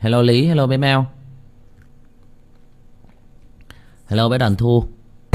Hello Lý, hello bé Mèo. Hello bé Đoàn Thu.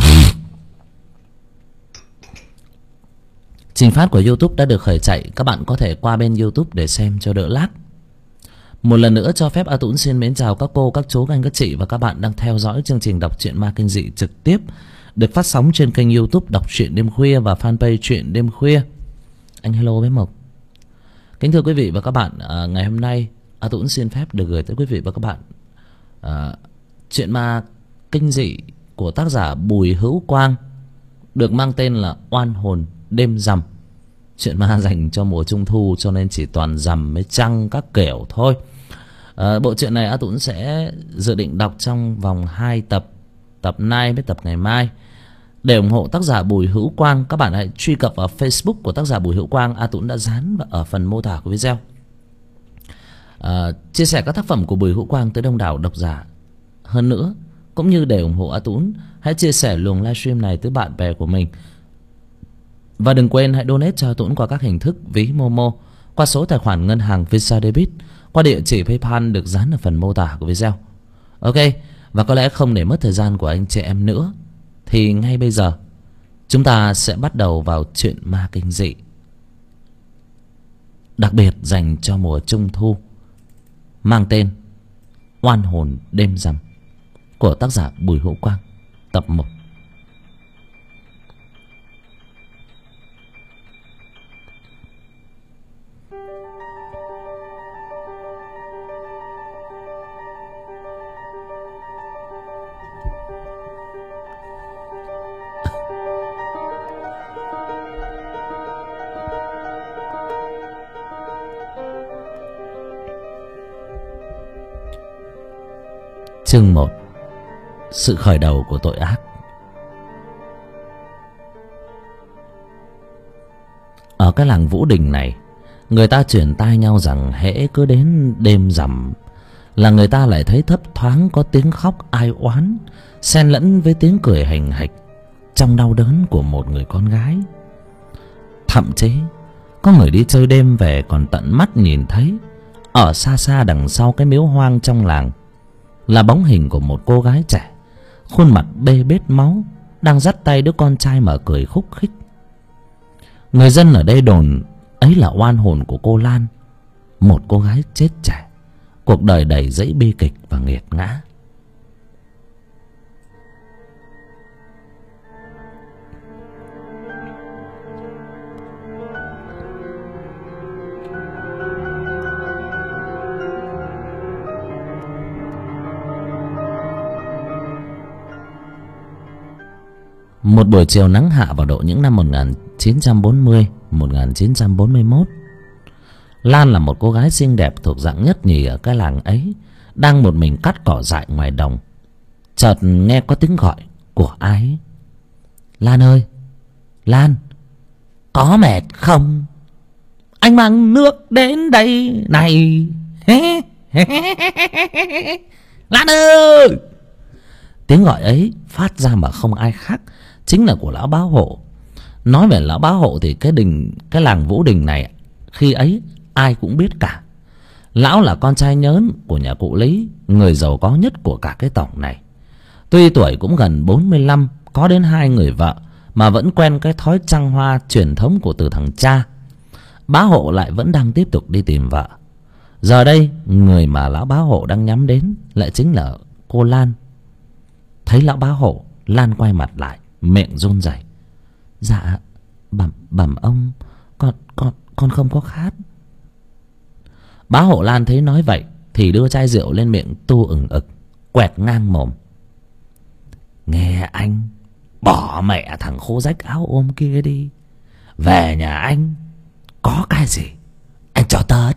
Trình phát của YouTube đã được khởi chạy. Các bạn có thể qua bên YouTube để xem cho đỡ lag. Một lần nữa cho phép A Tũng xin mến chào các cô, các chú, các anh, các chị và các bạn đang theo dõi chương trình đọc truyện ma kinh dị trực tiếp được phát sóng trên kênh YouTube Đọc Truyện Đêm Khuya và fanpage Truyện Đêm Khuya. Anh hello bé Mộc. Kính thưa quý vị và các bạn, ngày hôm nay A Tũng xin phép được gửi tới quý vị và các bạn truyện ma kinh dị của tác giả Bùi Hữu Quang, được mang tên là Oan Hồn Đêm Rằm. Chuyện ma dành cho mùa trung thu cho nên chỉ toàn rằm với trăng các kiểu thôi. Bộ truyện này A Tũng sẽ dự định đọc trong vòng 2 tập, tập nay với tập ngày mai. Để ủng hộ tác giả Bùi Hữu Quang, các bạn hãy truy cập vào Facebook của tác giả Bùi Hữu Quang. A Tũng đã dán ở phần mô tả của video. Chia sẻ các tác phẩm của Bùi Hữu Quang tới đông đảo độc giả hơn nữa. Cũng như để ủng hộ A Tũng, hãy chia sẻ luồng livestream này tới bạn bè của mình. Và đừng quên hãy donate cho A Tũng qua các hình thức ví Momo, qua số tài khoản ngân hàng Visa Debit, qua địa chỉ PayPal được dán ở phần mô tả của video. Ok, và có lẽ không để mất thời gian của anh chị em nữa, thì ngay bây giờ chúng ta sẽ bắt đầu vào chuyện ma kinh dị đặc biệt dành cho mùa trung thu, mang tên Oan Hồn Đêm Rằm của tác giả Bùi Hữu Quang, tập 1. Chương 1. Sự khởi đầu của tội ác. Ở cái làng Vũ Đình này, người ta truyền tai nhau rằng hễ cứ đến đêm rằm là người ta lại thấy thấp thoáng có tiếng khóc ai oán xen lẫn với tiếng cười hành hạch trong đau đớn của một người con gái. Thậm chí có người đi chơi đêm về còn tận mắt nhìn thấy ở xa xa đằng sau cái miếu hoang trong làng là bóng hình của một cô gái trẻ, khuôn mặt bê bết máu, đang dắt tay đứa con trai mà cười khúc khích. Người dân ở đây đồn ấy là oan hồn của cô Lan, một cô gái chết trẻ, cuộc đời đầy dẫy bi kịch và nghiệt ngã. Một buổi chiều nắng hạ vào độ những năm 1940-1941, Lan là một cô gái xinh đẹp thuộc dạng nhất nhì ở cái làng ấy, đang một mình cắt cỏ dại ngoài đồng. Chợt nghe có tiếng gọi của ai ấy. Lan ơi, Lan, có mệt không? Anh mang nước đến đây này. Lan ơi! Tiếng gọi ấy phát ra mà không ai khác chính là của lão bá hộ. Nói về lão bá hộ thì cái làng Vũ Đình này khi ấy ai cũng biết cả. Lão là con trai nhớn của nhà cụ Lý, người giàu có nhất của cả cái tổng này. Tuy tuổi cũng gần 45, có đến 2 người vợ, mà vẫn quen cái thói trăng hoa truyền thống của từ thằng cha. Bá hộ lại vẫn đang tiếp tục đi tìm vợ. Giờ đây người mà lão bá hộ đang nhắm đến lại chính là cô Lan. Thấy lão bá hộ, Lan quay mặt lại, miệng run rẩy. Dạ, bẩm ông, con không có khát. Bá hộ Lan thấy nói vậy thì đưa chai rượu lên miệng tu ửng ực, quẹt ngang mồm. Nghe anh, bỏ mẹ thằng khô rách áo ôm kia đi. Về nhà anh, có cái gì anh cho tớt.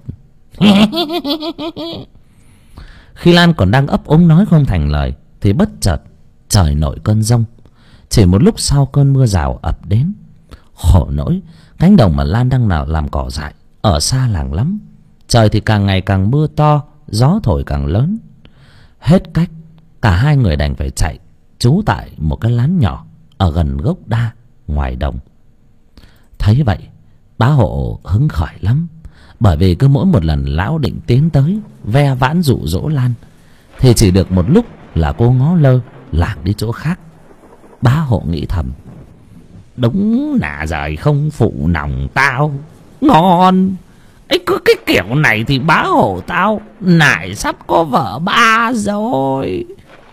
Khi Lan còn đang ấp úng nói không thành lời thì bất chợt trời nổi cơn giông. Chỉ một lúc sau cơn mưa rào ập đến. Khổ nỗi cánh đồng mà Lan đang làm cỏ dại ở xa làng lắm. Trời thì càng ngày càng mưa to, gió thổi càng lớn. Hết cách, cả hai người đành phải chạy trú tại một cái lán nhỏ ở gần gốc đa ngoài đồng. Thấy vậy, bá hộ hứng khởi lắm. Bởi vì cứ mỗi một lần lão định tiến tới ve vãn dụ dỗ Lan thì chỉ được một lúc là cô ngó lơ lạc đi chỗ khác. Bá Hộ nghĩ thầm: đúng là giời không phụ nòng tao. Ngon ấy, cứ cái kiểu này thì Bá Hộ tao nải sắp có vợ ba rồi.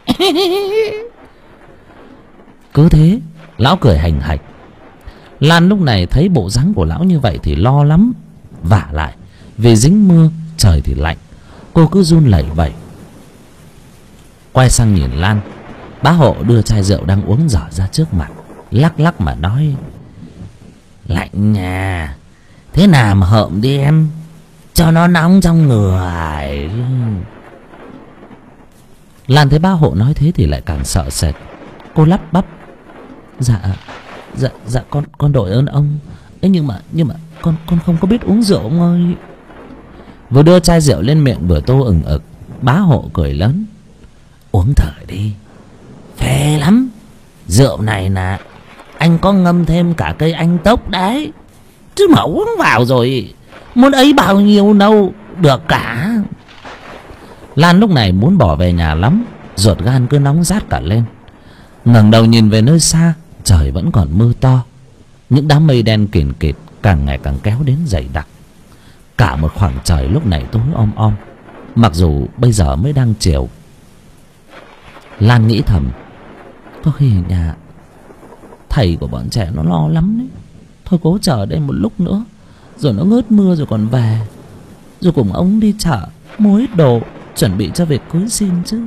Cứ thế lão cười hành hạch. Lan lúc này thấy bộ dáng của lão như vậy thì lo lắm. Vả lại vì dính mưa, trời thì lạnh, cô cứ run lẩy bẩy. Quay sang nhìn Lan, Bá Hộ đưa chai rượu đang uống dở ra trước mặt, lắc lắc mà nói: lạnh nhà, thế nào mà hợm đi em, cho nó nóng trong người. Lan thấy Bá Hộ nói thế thì lại càng sợ sệt. Cô lắp bắp: Dạ con đội ơn ông ấy, nhưng mà con không có biết uống rượu ông ơi. Vừa đưa chai rượu lên miệng vừa tô ừng ực, Bá Hộ cười lớn: uống thử đi, phê lắm. Rượu này là anh có ngâm thêm cả cây anh tốc đấy, chứ mà uống vào rồi muốn ấy bao nhiêu đâu được cả. Lan lúc này muốn bỏ về nhà lắm, ruột gan cứ nóng rát cả lên. Ngẩng đầu nhìn về nơi xa, trời vẫn còn mưa to. Những đám mây đen kìn kịt càng ngày càng kéo đến dày đặc. Cả một khoảng trời lúc này tối om om, mặc dù bây giờ mới đang chiều. Lan nghĩ thầm: có khi ở nhà thầy của bọn trẻ nó lo lắm đấy. Thôi cố chờ đây một lúc nữa, rồi nó ngớt mưa rồi còn về, rồi cùng ông đi chợ mua ít đồ chuẩn bị cho việc cưới xin chứ.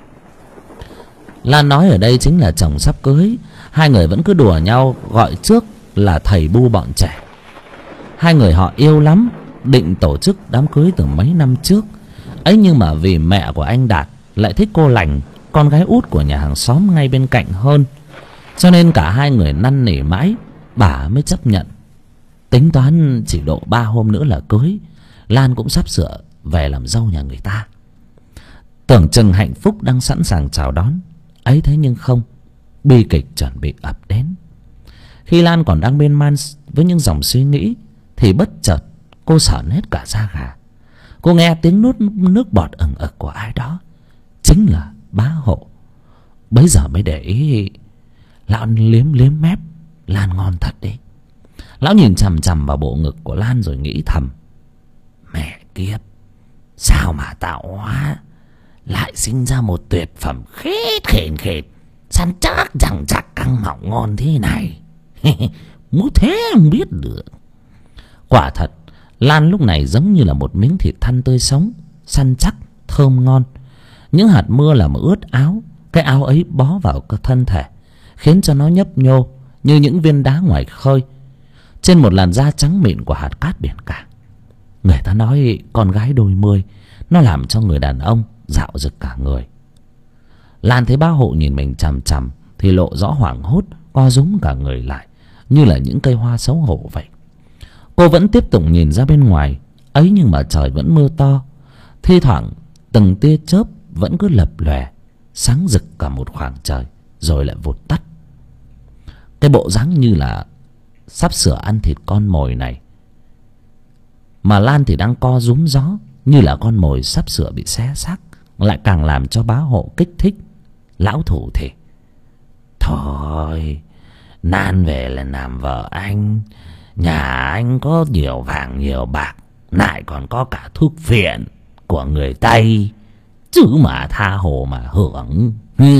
Lan nói ở đây chính là chồng sắp cưới. Hai người vẫn cứ đùa nhau gọi trước là thầy bu bọn trẻ. Hai người họ yêu lắm, định tổ chức đám cưới từ mấy năm trước ấy, nhưng mà vì mẹ của anh Đạt lại thích cô Lành, con gái út của nhà hàng xóm ngay bên cạnh hơn, cho nên cả hai người năn nỉ mãi bà mới chấp nhận. Tính toán chỉ độ 3 hôm nữa là cưới, Lan cũng sắp sửa về làm dâu nhà người ta. Tưởng chừng hạnh phúc đang sẵn sàng chào đón ấy, thế nhưng không, bi kịch chuẩn bị ập đến. Khi Lan còn đang miên man với những dòng suy nghĩ thì bất chợt cô sởn hết cả da gà. Cô nghe tiếng nuốt nước bọt ừng ực của ai đó, chính là Bá Hộ. Bấy giờ mới để ý, lão liếm liếm mép: Lan ngon thật đấy. Lão nhìn chằm chằm vào bộ ngực của Lan rồi nghĩ thầm: mẹ kiếp, sao mà tạo hóa lại sinh ra một tuyệt phẩm khét khển khệt, săn chắc rằng chắc căng mọng ngon thế này. Muốn thế không biết được. Quả thật Lan lúc này giống như là một miếng thịt thăn tươi sống, săn chắc, thơm ngon. Những hạt mưa làm ướt áo, cái áo ấy bó vào cơ thân thể, khiến cho nó nhấp nhô như những viên đá ngoài khơi trên một làn da trắng mịn của hạt cát biển cả. Người ta nói con gái đôi mươi nó làm cho người đàn ông dạo rực cả người. Lan thấy Bá Hộ nhìn mình chằm chằm thì lộ rõ hoảng hốt, co rúm cả người lại như là những cây hoa xấu hổ vậy. Cô vẫn tiếp tục nhìn ra bên ngoài ấy, nhưng mà trời vẫn mưa to. Thi thoảng từng tia chớp vẫn cứ lập lòe, sáng rực cả một khoảng trời rồi lại vụt tắt. Cái bộ dáng như là sắp sửa ăn thịt con mồi này, mà Lan thì đang co rúm gió như là con mồi sắp sửa bị xé xác, lại càng làm cho Bá Hộ kích thích. Lão thủ thì: thôi, Nan về là làm vợ anh, nhà anh có nhiều vàng nhiều bạc, lại còn có cả thuốc phiện của người Tây, chứ mà tha hồ mà hưởng.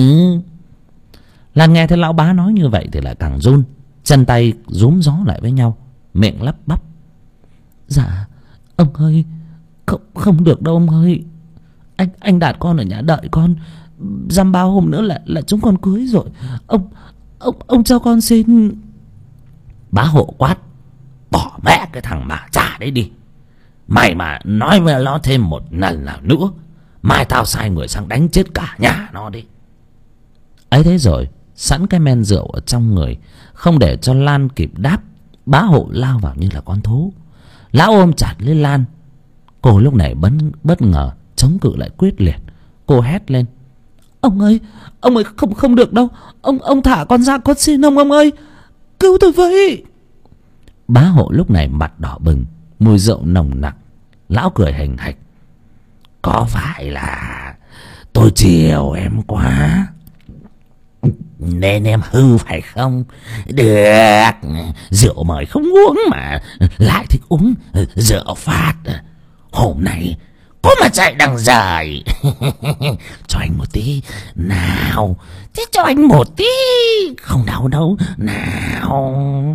Lan nghe thấy lão Bá nói như vậy thì lại càng run, chân tay rúm gió lại với nhau, miệng lắp bắp: dạ ông ơi, không được đâu ông ơi. Anh Đạt con ở nhà đợi con, dăm bao hôm nữa là chúng con cưới rồi. Ông cho con xin. Bá Hộ quát: bỏ mẹ cái thằng mà trả đấy đi. Mày mà nói với nó thêm một lần nào nữa, mai tao sai người sang đánh chết cả nhà nó đi. Ấy thế rồi sẵn cái men rượu ở trong người, không để cho Lan kịp đáp, Bá Hộ lao vào như là con thú. Lão ôm chặt lấy Lan. Cô lúc này bất ngờ chống cự lại quyết liệt. Cô hét lên: ông ơi không được đâu. Ông thả con ra, con xin ông ơi, cứu tôi với. Bá Hộ lúc này mặt đỏ bừng, mùi rượu nồng nặc Lão cười hình hạch. Có phải là tôi chiều em quá nên em hư phải không? Được, rượu mời không uống mà lại thích uống rượu phát. Hôm nay có mà chạy đằng dài. Cho anh một tí nào. Thế cho anh một tí. Không đau đâu nào.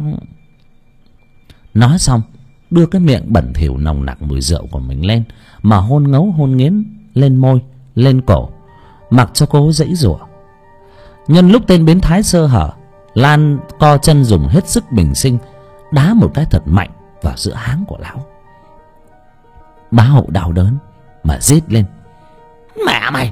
Nói xong đưa cái miệng bẩn thỉu nồng nặc mùi rượu của mình lên mà hôn ngấu hôn nghiến lên môi, lên cổ, mặc cho cô giãy giụa. Nhân lúc tên biến thái sơ hở, Lan co chân dùng hết sức bình sinh đá một cái thật mạnh vào giữa háng của lão. Bá Hộ đau đớn mà rít lên. Mẹ mày,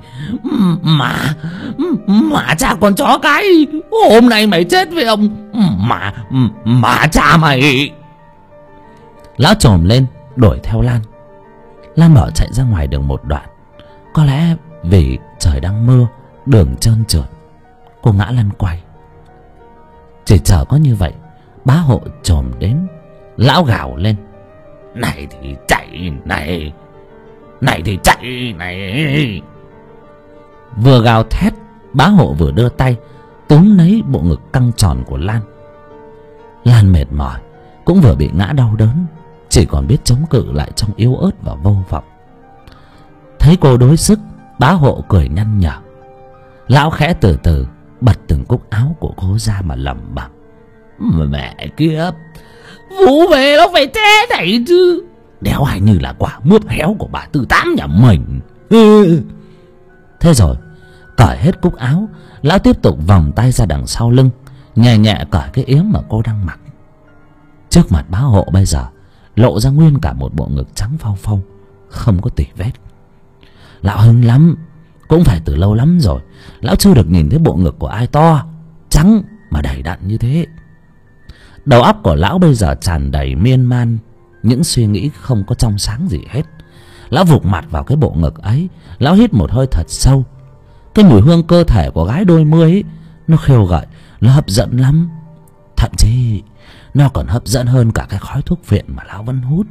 mà cha con chó cái, hôm nay mày chết với ông, mà cha mày. Lão trồm lên đuổi theo Lan. Lan bỏ chạy ra ngoài đường một đoạn. Có lẽ vì trời đang mưa, đường trơn trượt, cô ngã lăn quay. Chỉ chờ có như vậy, Bá Hộ trồm đến. Lão gào lên. Này thì chạy này, này thì chạy này. Vừa gào thét, Bá Hộ vừa đưa tay túm lấy bộ ngực căng tròn của Lan. Lan mệt mỏi, cũng vừa bị ngã đau đớn, chỉ còn biết chống cự lại trong yếu ớt và vô vọng. Thấy cô đối sức, Bá Hộ cười nhăn nhở. Lão khẽ từ từ bật từng cúc áo của cô ra mà lẩm bẩm. Mẹ kiếp, Vũ về nó phải thế này chứ. Đéo ai như là quả mướp héo của bà Tư Tám nhà mình. Thế rồi cởi hết cúc áo, lão tiếp tục vòng tay ra đằng sau lưng, nhẹ nhẹ cởi cái yếm mà cô đang mặc. Trước mặt Bá Hộ bây giờ lộ ra nguyên cả một bộ ngực trắng phau phau, không có tỉ vết. Lão hưng lắm, cũng phải từ lâu lắm rồi lão chưa được nhìn thấy bộ ngực của ai to, trắng mà đầy đặn như thế. Đầu óc của lão bây giờ tràn đầy miên man những suy nghĩ không có trong sáng gì hết. Lão vụt mặt vào cái bộ ngực ấy, lão hít một hơi thật sâu. Cái mùi hương cơ thể của gái đôi mươi ấy, nó khêu gợi, nó hấp dẫn lắm. Thậm chí nó còn hấp dẫn hơn cả cái khói thuốc phiện mà lão vẫn hút.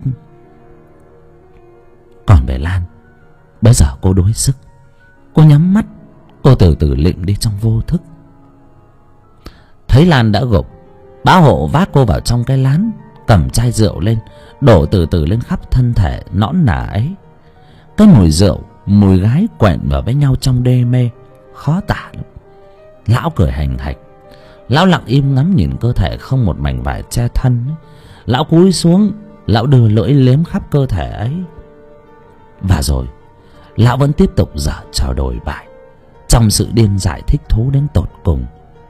Còn về Lan, bây giờ cô đuối sức. Cô nhắm mắt, cô từ từ lịm đi trong vô thức. Thấy Lan đã gục, Bá Hộ vác cô vào trong cái lán, cầm chai rượu lên, đổ từ từ lên khắp thân thể nõn nà ấy. Cái mùi rượu, mùi gái quện vào với nhau trong đê mê, khó tả lắm. Lão cười hành hạch. Lão lặng im ngắm nhìn cơ thể không một mảnh vải che thân ấy. Lão cúi xuống, lão đưa lưỡi liếm khắp cơ thể ấy. Và rồi lão vẫn tiếp tục giở trò đổi bại trong sự điên dại thích thú đến tột cùng.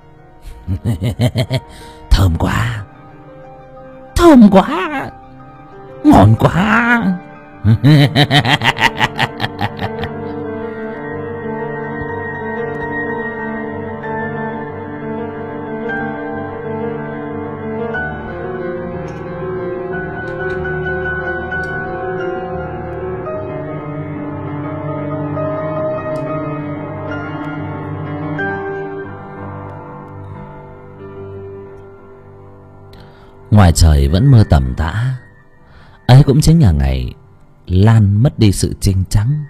Thơm quá, thơm quá, ngon quá. Ngoài trời vẫn mưa tầm tã. Ấy cũng chính là ngày Lan mất đi sự trinh trắng.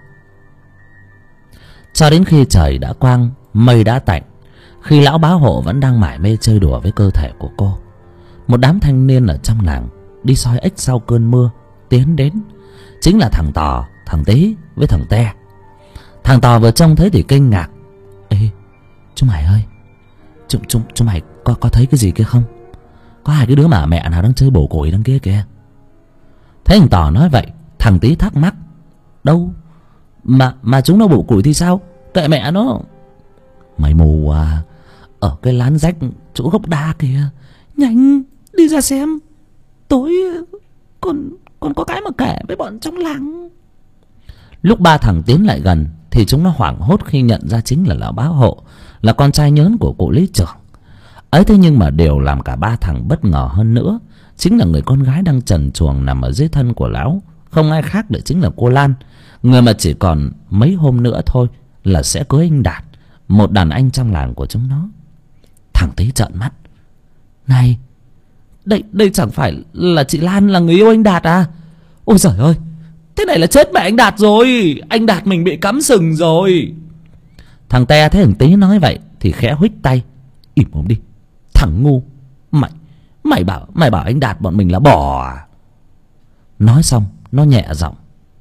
Cho đến khi trời đã quang, mây đã tạnh, khi lão Bá Hộ vẫn đang mải mê chơi đùa với cơ thể của cô, một đám thanh niên ở trong làng đi soi ếch sau cơn mưa tiến đến. Chính là thằng Tò, thằng Tí với thằng Te. Thằng Tò vừa trông thấy thì kinh ngạc. Ê, chúng mày ơi, chúng mày có thấy cái gì kia không? Có hai cái đứa mà mẹ nào đang chơi bồ củi đằng kia kìa. Thấy thằng Tò nói vậy, thằng Tí thắc mắc. Đâu mà chúng nó bồ củi thì sao, kệ mẹ nó. Mày mù à? Ở cái lán rách chỗ gốc đa kìa, nhanh đi ra xem. Tối còn có cái mà kể với bọn trong làng. Lúc ba thằng tiến lại gần thì chúng nó hoảng hốt khi nhận ra chính là lão Bá Hộ, là con trai nhớn của cụ lý trưởng ấy. Thế nhưng mà điều làm cả ba thằng bất ngờ hơn nữa chính là người con gái đang trần truồng nằm ở dưới thân của lão, không ai khác lại chính là cô Lan, người mà chỉ còn mấy hôm nữa thôi là sẽ cưới anh Đạt, một đàn anh trong làng của chúng nó. Thằng Tí trợn mắt. Này, đây chẳng phải là chị Lan là người yêu anh Đạt à? Ôi giời ơi, Thế này là chết mẹ anh Đạt rồi. Anh Đạt mình bị cắm sừng rồi. Thằng Te thấy thằng Tí nói vậy thì khẽ huých tay. Im mồm đi, thằng ngu. Mày bảo anh Đạt bọn mình là bò à? Nói xong nó nhẹ giọng.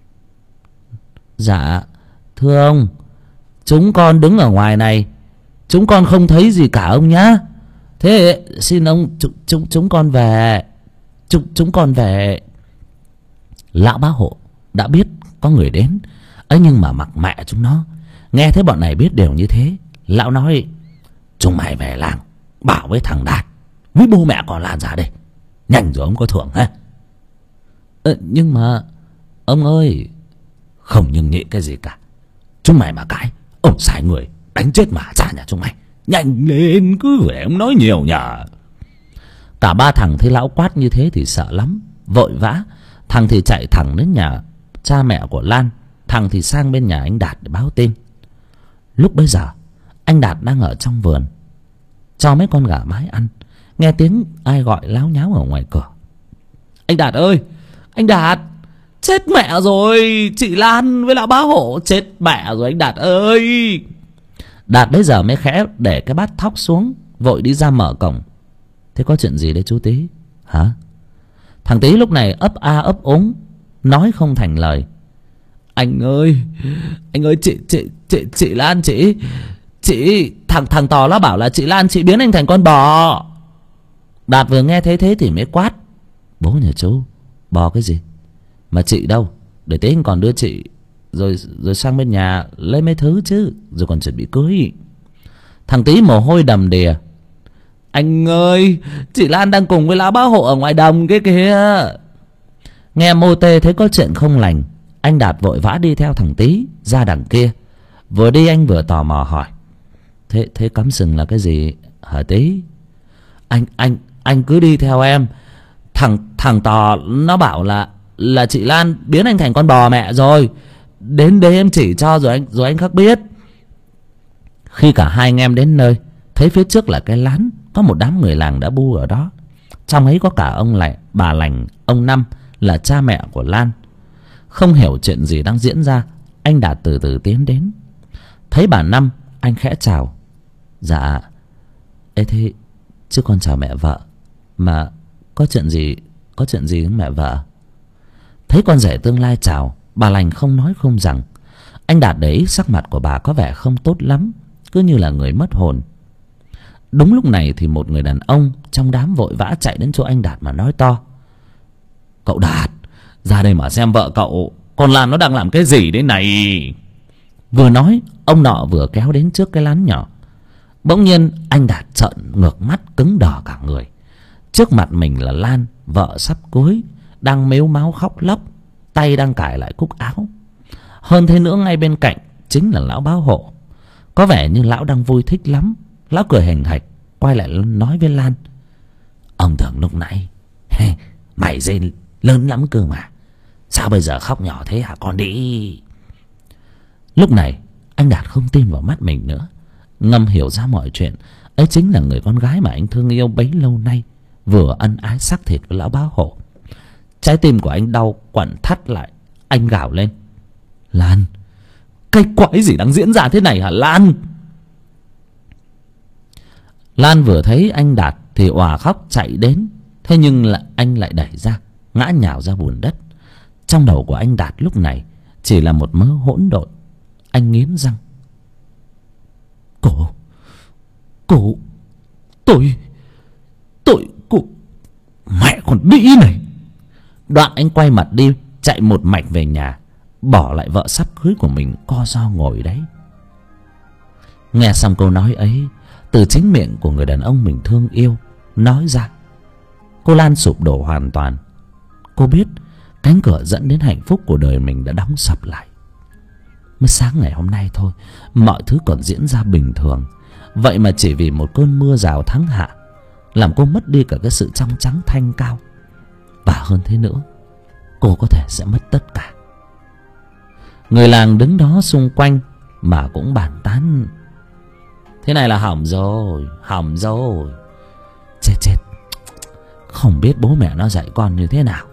Dạ thưa ông, chúng con đứng ở ngoài này, chúng con không thấy gì cả ông nhá. Thế xin ông chúng con về. Chúng con về. Lão bá hộ đã biết có người đến ấy, nhưng mà mặc mẹ chúng nó. Nghe thấy bọn này biết điều như thế, lão nói: chúng mày về làng bảo với thằng Đạt với bố mẹ còn Lan ra đây, nhanh rồi ông có thưởng ha. Nhưng mà ông ơi. Không nhưng nhị cái gì cả. Chúng mày mà cãi, ông sai người đánh chết mà ra nhà chúng mày. Nhanh lên, cứ để ông nói nhiều nhờ. Cả ba thằng thấy lão quát như thế thì sợ lắm, vội vã. Thằng thì chạy thẳng đến nhà cha mẹ của Lan, thằng thì sang bên nhà anh Đạt để báo tin. Lúc bấy giờ anh Đạt đang ở trong vườn cho mấy con gà mái ăn, nghe tiếng ai gọi láo nháo ở ngoài cửa. Anh Đạt ơi, anh Đạt, chết mẹ rồi, chị Lan với lão bá hộ chết mẹ rồi anh Đạt ơi. Đạt bấy giờ mới khẽ để cái bát thóc xuống, vội đi ra mở cổng. Thế có chuyện gì đấy chú Tí hả? Thằng Tí lúc này ấp a ấp úng, nói không thành lời. Anh ơi, chị Lan, chị thằng Tò nó bảo là chị Lan chị biến anh thành con bò. Đạt vừa nghe thấy thế thì mới quát: bố nhà chú, bò cái gì mà chị đâu? Để tí anh còn đưa chị rồi sang bên nhà lấy mấy thứ chứ, rồi còn chuẩn bị cưới. Thằng Tí mồ hôi đầm đìa. Anh ơi, chị Lan đang cùng với lão bá hộ ở ngoài đồng kia kìa. Nghe mô tê thấy có chuyện không lành, anh Đạt vội vã đi theo thằng Tí ra đằng kia. Vừa đi anh vừa tò mò hỏi: Thế cắm sừng là cái gì hả Tí? Anh cứ đi theo em. Thằng Tò nó bảo là chị Lan biến anh thành con bò mẹ rồi. Đến đấy em chỉ cho rồi anh khắc biết. Khi cả hai anh em đến nơi, thấy phía trước là cái lán, có một đám người làng đã bu ở đó. Trong ấy có cả ông lại bà Lành, ông Năm là cha mẹ của Lan. Không hiểu chuyện gì đang diễn ra, anh Đạt từ từ tiến đến. Thấy bà Năm, anh khẽ chào. Dạ. Ê thế chứ con chào mẹ vợ. Mà có chuyện gì với mẹ vợ? Thấy con rể tương lai chào, bà Lành không nói không rằng. Anh Đạt để ý sắc mặt của bà có vẻ không tốt lắm, cứ như là người mất hồn. Đúng lúc này thì một người đàn ông trong đám vội vã chạy đến chỗ anh Đạt mà nói to: Cậu Đạt, ra đây mà xem vợ cậu, con Lan nó đang làm cái gì đấy này. Vừa nói, ông nọ vừa kéo đến trước cái lán nhỏ. Bỗng nhiên anh Đạt trợn ngược mắt cứng đờ cả người. Trước mặt mình là Lan, vợ sắp cưới, đang mếu máo khóc lóc, tay đang cài lại cúc áo. Hơn thế nữa, ngay bên cạnh chính là lão báo hộ. Có vẻ như lão đang vui thích lắm. Lão cười hình hạch, quay lại nói với Lan: Ông tưởng lúc nãy mày dên lớn lắm cơ mà, sao bây giờ khóc nhỏ thế hả con đi? Lúc này anh Đạt không tin vào mắt mình nữa, ngầm hiểu ra mọi chuyện. Ấy chính là người con gái mà anh thương yêu bấy lâu nay vừa ân ái xác thịt với lão bá hộ. Trái tim của anh đau quặn thắt lại. Anh gào lên: Lan, cái quái gì đang diễn ra thế này hả Lan? Lan vừa thấy anh Đạt thì òa khóc chạy đến. Thế nhưng anh lại đẩy ra, ngã nhào ra bùn đất. Trong đầu của anh Đạt lúc này chỉ là một mớ hỗn độn. Anh nghiến răng: Cô mẹ con đĩ này. Đoạn anh quay mặt đi, chạy một mạch về nhà, bỏ lại vợ sắp cưới của mình co ro ngồi đấy. Nghe xong câu nói ấy từ chính miệng của người đàn ông mình thương yêu nói ra, cô Lan sụp đổ hoàn toàn. Cô biết cánh cửa dẫn đến hạnh phúc của đời mình đã đóng sập lại. Mới sáng ngày hôm nay thôi, mọi thứ còn diễn ra bình thường. Vậy mà chỉ vì một cơn mưa rào tháng hạ làm cô mất đi cả cái sự trong trắng thanh cao. Và hơn thế nữa, cô có thể sẽ mất tất cả. Người làng đứng đó xung quanh mà cũng bàn tán: Thế này là hỏng rồi. Chết. Không biết bố mẹ nó dạy con như thế nào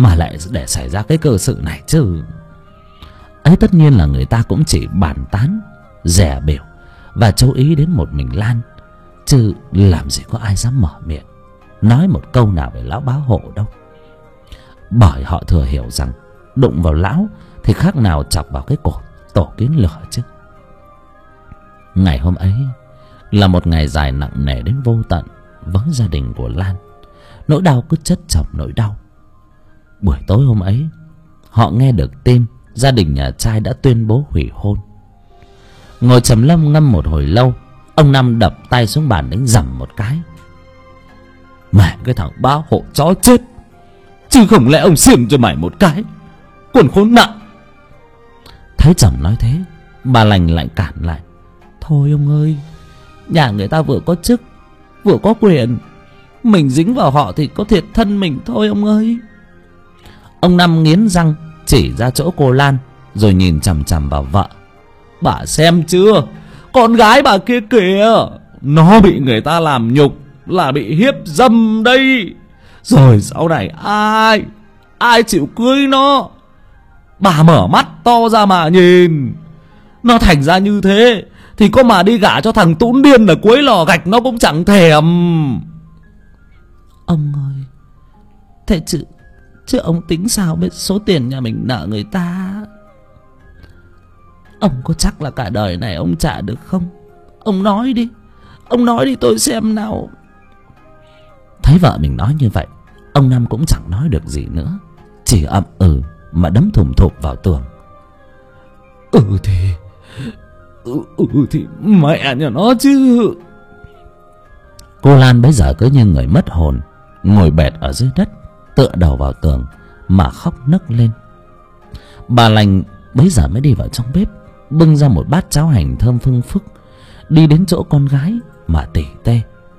mà lại để xảy ra cái cơ sự này chứ. Ấy tất nhiên là người ta cũng chỉ bàn tán, dè bỉu và chú ý đến một mình Lan, chứ làm gì có ai dám mở miệng nói một câu nào về lão bá hộ đâu. Bởi họ thừa hiểu rằng đụng vào lão thì khác nào chọc vào cái cổ tổ kiến lửa chứ. Ngày hôm ấy là một ngày dài nặng nề đến vô tận với gia đình của Lan. Nỗi đau cứ chất chồng nỗi đau. Buổi tối hôm ấy, họ nghe được tin gia đình nhà trai đã tuyên bố hủy hôn. Ngồi trầm lâm ngâm một hồi lâu, ông Năm đập tay xuống bàn đánh dầm một cái. Mẹ cái thằng bá hộ chó chết, chứ không lẽ ông xiềng cho mày một cái, quần khốn nạn. Thấy chồng nói thế, bà Lành lại cản lại. Thôi ông ơi, nhà người ta vừa có chức, vừa có quyền, mình dính vào họ thì có thiệt thân mình thôi ông ơi. Ông Năm nghiến răng chỉ ra chỗ cô Lan, rồi nhìn chằm chằm vào vợ. Bà xem chưa, con gái bà kia kìa, nó bị người ta làm nhục, là bị hiếp dâm đây. Rồi sau này ai chịu cưới nó. Bà mở mắt to ra mà nhìn, nó thành ra như thế thì có mà đi gả cho thằng tũn điên ở cuối lò gạch nó cũng chẳng thèm. Ông ơi, thế chứ ông tính sao biết số tiền nhà mình nợ người ta? Ông có chắc là cả đời này ông trả được không? Ông nói đi, ông nói đi tôi xem nào. Thấy vợ mình nói như vậy, ông Năm cũng chẳng nói được gì nữa, chỉ ậm ừ mà đấm thùm thụp vào tường. Thì mẹ nhà nó chứ. Cô Lan bấy giờ cứ như người mất hồn, ngồi bệt ở dưới đất, tựa đầu vào tường mà khóc nấc lên. Bà Lành bấy giờ mới đi vào trong bếp, bưng ra một bát cháo hành thơm phưng phức, đi đến chỗ con gái mà tỉ tê.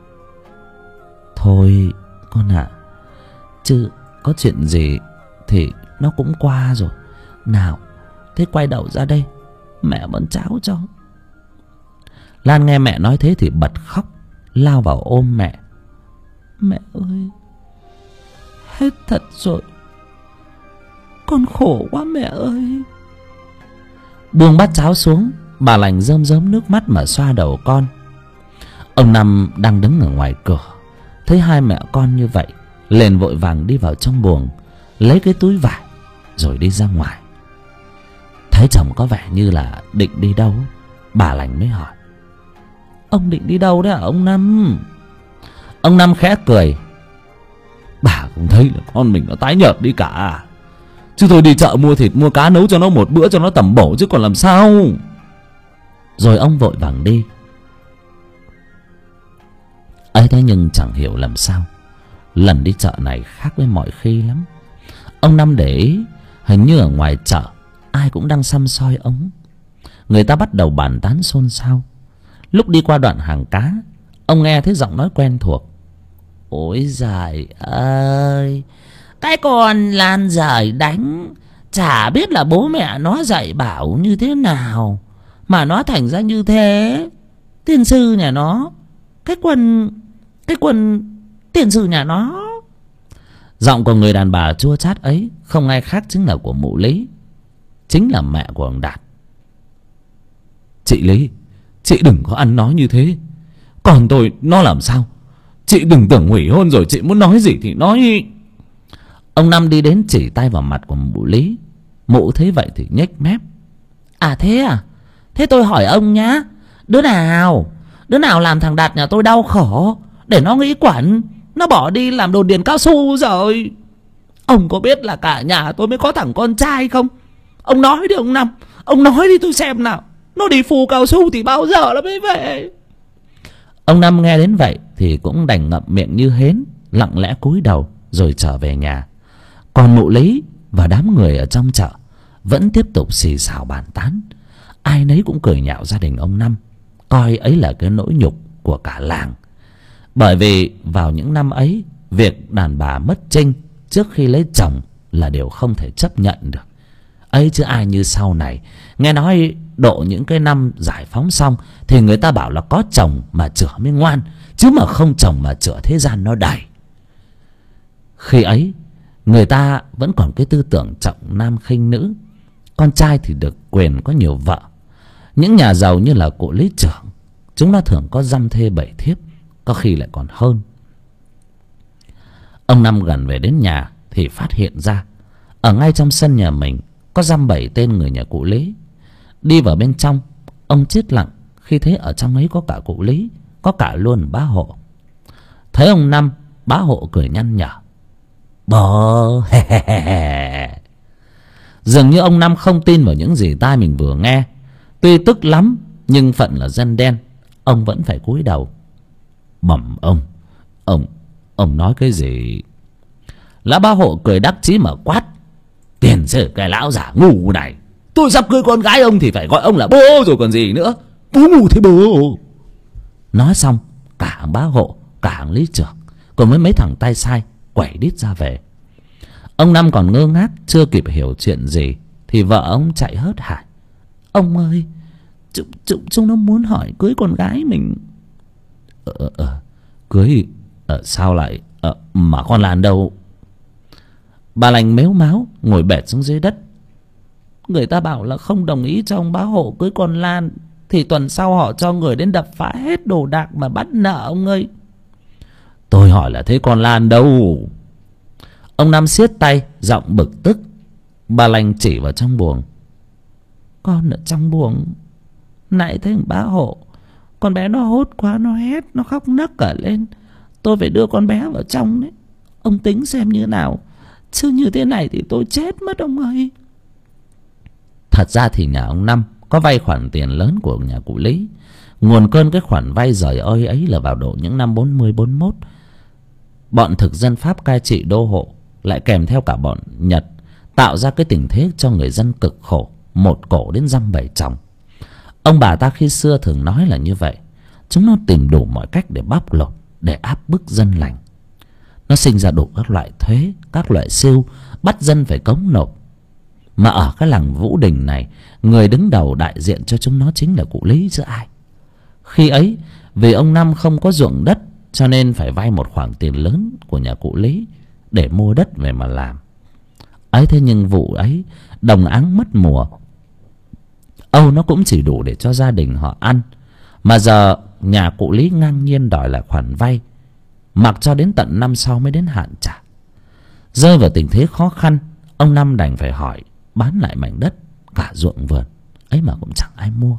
Thôi con ạ, chứ có chuyện gì thì nó cũng qua rồi. Nào, thế quay đầu ra đây, mẹ bón cháo cho. Lan nghe mẹ nói thế thì bật khóc, lao vào ôm mẹ. Mẹ ơi, hết thật rồi, con khổ quá mẹ ơi. Buông bát cháo xuống, bà Lành rơm rớm nước mắt mà xoa đầu con. Ông Năm đang đứng ở ngoài cửa, thấy hai mẹ con như vậy, liền vội vàng đi vào trong buồng, lấy cái túi vải rồi đi ra ngoài. Thấy chồng có vẻ như là định đi đâu, bà Lành mới hỏi. Ông định đi đâu đấy hả ông Năm? Ông Năm khẽ cười. Bà cũng thấy là con mình nó tái nhợt đi cả, chứ tôi đi chợ mua thịt mua cá nấu cho nó một bữa cho nó tẩm bổ chứ còn làm sao. Rồi ông vội vàng đi. Ấy thế nhưng chẳng hiểu làm sao, lần đi chợ này khác với mọi khi lắm. Ông Năm để ý, hình như ở ngoài chợ ai cũng đang săm soi ông. Người ta bắt đầu bàn tán xôn xao. Lúc đi qua đoạn hàng cá, ông nghe thấy giọng nói quen thuộc. Ôi giời ơi, cái con Lan giời đánh, chả biết là bố mẹ nó dạy bảo như thế nào mà nó thành ra như thế. Tiên sư nhà nó, cái quần tiên sư nhà nó. Giọng của người đàn bà chua chát ấy không ai khác chính là của mụ Lý, chính là mẹ của ông Đạt. Chị Lý, chị đừng có ăn nói như thế. Còn tôi nó làm sao? Chị đừng tưởng hủy hôn rồi chị muốn nói gì thì nói. Ông Năm đi đến chỉ tay vào mặt của mụ Lý. Mụ thấy vậy thì nhếch mép. À? Thế tôi hỏi ông nhá, đứa nào làm thằng Đạt nhà tôi đau khổ để nó nghĩ quẩn, nó bỏ đi làm đồn điền cao su rồi. Ông có biết là cả nhà tôi mới có thằng con trai không? Ông nói đi ông Năm, ông nói đi tôi xem nào. Nó đi phù cao su thì bao giờ nó mới về? Ông Năm nghe đến vậy thì cũng đành ngậm miệng như hến, lặng lẽ cúi đầu rồi trở về nhà. Còn mụ Lý và đám người ở trong chợ vẫn tiếp tục xì xào bàn tán. Ai nấy cũng cười nhạo gia đình ông Năm, coi ấy là cái nỗi nhục của cả làng. Bởi vì vào những năm ấy, việc đàn bà mất trinh trước khi lấy chồng là điều không thể chấp nhận được. Ấy chứ ai như sau này, nghe nói độ những cái năm giải phóng xong thì người ta bảo là có chồng mà chửa mới ngoan, chứ mà không chồng mà chửa thế gian nó đầy. Khi ấy Người ta vẫn còn cái tư tưởng trọng nam khinh nữ. Con trai thì được quyền có nhiều vợ. Những nhà giàu như là cụ lý trưởng, chúng nó thường có dăm thê bảy thiếp, có khi lại còn hơn. Ông Năm gần về đến nhà thì phát hiện ra ở ngay trong sân nhà mình có dăm bảy tên người nhà cụ Lý. Đi vào bên trong, ông chết lặng khi thấy ở trong ấy có cả cụ Lý, có cả luôn bá Hộ. Thấy ông Năm, bá Hộ cười nhăn nhở: "Bố." Dường như ông Năm không tin vào những gì tai mình vừa nghe. Tuy tức lắm nhưng phận là dân đen, ông vẫn phải cúi đầu. "Bẩm ông nói cái gì?" Lão bá Hộ cười đắc chí mà quát: "Tiền sử cái lão giả ngu này, tôi sắp cưới con gái ông thì phải gọi ông là bố rồi còn gì nữa. Bố ngu thế bố." Nói xong, cả ông bá Hộ, cả ông lý trưởng cùng với mấy thằng tay sai quẩy đít ra về. Ông Năm còn ngơ ngác chưa kịp hiểu chuyện gì thì vợ ông chạy hớt hải: "Ông ơi, chúng nó muốn hỏi cưới con gái mình." Cưới? Sao lại? Mà con Lan đâu?" Bà lành mếu máo ngồi bệt xuống dưới đất: "Người ta bảo là không đồng ý cho ông bá Hộ cưới con Lan, thì tuần sau họ cho người đến đập phá hết đồ đạc mà bắt nợ ông ơi." "Tôi hỏi là thế con Lan đâu?" Ông Năm siết tay, giọng bực tức. Bà lành chỉ vào trong buồng: "Con ở trong buồng. Nãy thấy bá Hộ, con bé nó hốt quá, nó hét, nó khóc nấc cả lên. Tôi phải đưa con bé vào trong đấy. Ông tính xem như nào, chứ như thế này thì tôi chết mất ông ơi." Thật ra thì nhà ông Năm có vay khoản tiền lớn của nhà cụ Lý. Nguồn cơn cái khoản vay giời ơi ấy là vào độ những năm 40-41. Bọn thực dân Pháp cai trị đô hộ lại kèm theo cả bọn Nhật, tạo ra cái tình thế cho người dân cực khổ, một cổ đến dăm bảy chồng. Ông bà ta khi xưa thường nói là như vậy. Chúng nó tìm đủ mọi cách để bóc lột, để áp bức dân lành. Nó sinh ra đủ các loại thuế, các loại siêu, bắt dân phải cống nộp. Mà ở cái làng Vũ Đình này, người đứng đầu đại diện cho chúng nó chính là cụ Lý chứ ai. Khi ấy, vì ông Năm không có ruộng đất, cho nên phải vay một khoản tiền lớn của nhà cụ Lý để mua đất về mà làm. Ấy thế nhưng vụ ấy đồng áng mất mùa, âu nó cũng chỉ đủ để cho gia đình họ ăn. Mà giờ nhà cụ Lý ngang nhiên đòi lại khoản vay, mặc cho đến tận năm sau mới đến hạn trả. Rơi vào tình thế khó khăn, ông Năm đành phải hỏi bán lại mảnh đất, cả ruộng vườn ấy mà cũng chẳng ai mua.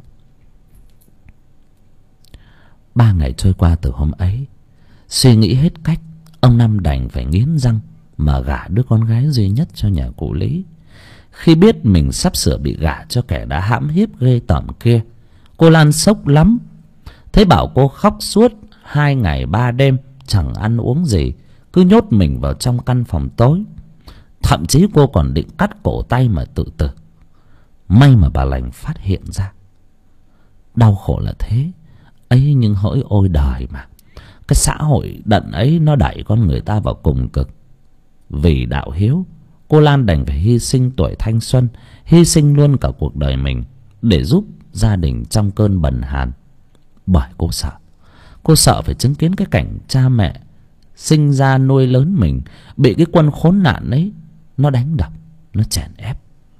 3 ngày trôi qua từ hôm ấy. Suy nghĩ hết cách, ông Năm đành phải nghiến răng mà gả đứa con gái duy nhất cho nhà cụ Lý. Khi biết mình sắp sửa bị gả cho kẻ đã hãm hiếp ghê tởm kia, cô Lan sốc lắm. Thấy bảo cô khóc suốt 2 ngày 3 đêm, chẳng ăn uống gì, cứ nhốt mình vào trong căn phòng tối. Thậm chí cô còn định cắt cổ tay mà tự tử. May mà bà lành phát hiện ra. Đau khổ là thế ấy, nhưng hỡi ôi đời mà, cái xã hội đận ấy nó đẩy con người ta vào cùng cực. Vì đạo hiếu, cô Lan đành phải hy sinh tuổi thanh xuân, hy sinh luôn cả cuộc đời mình để giúp gia đình trong cơn bần hàn. Bởi cô sợ phải chứng kiến cái cảnh cha mẹ sinh ra nuôi lớn mình bị cái quân khốn nạn ấy nó đánh đập, nó chèn ép.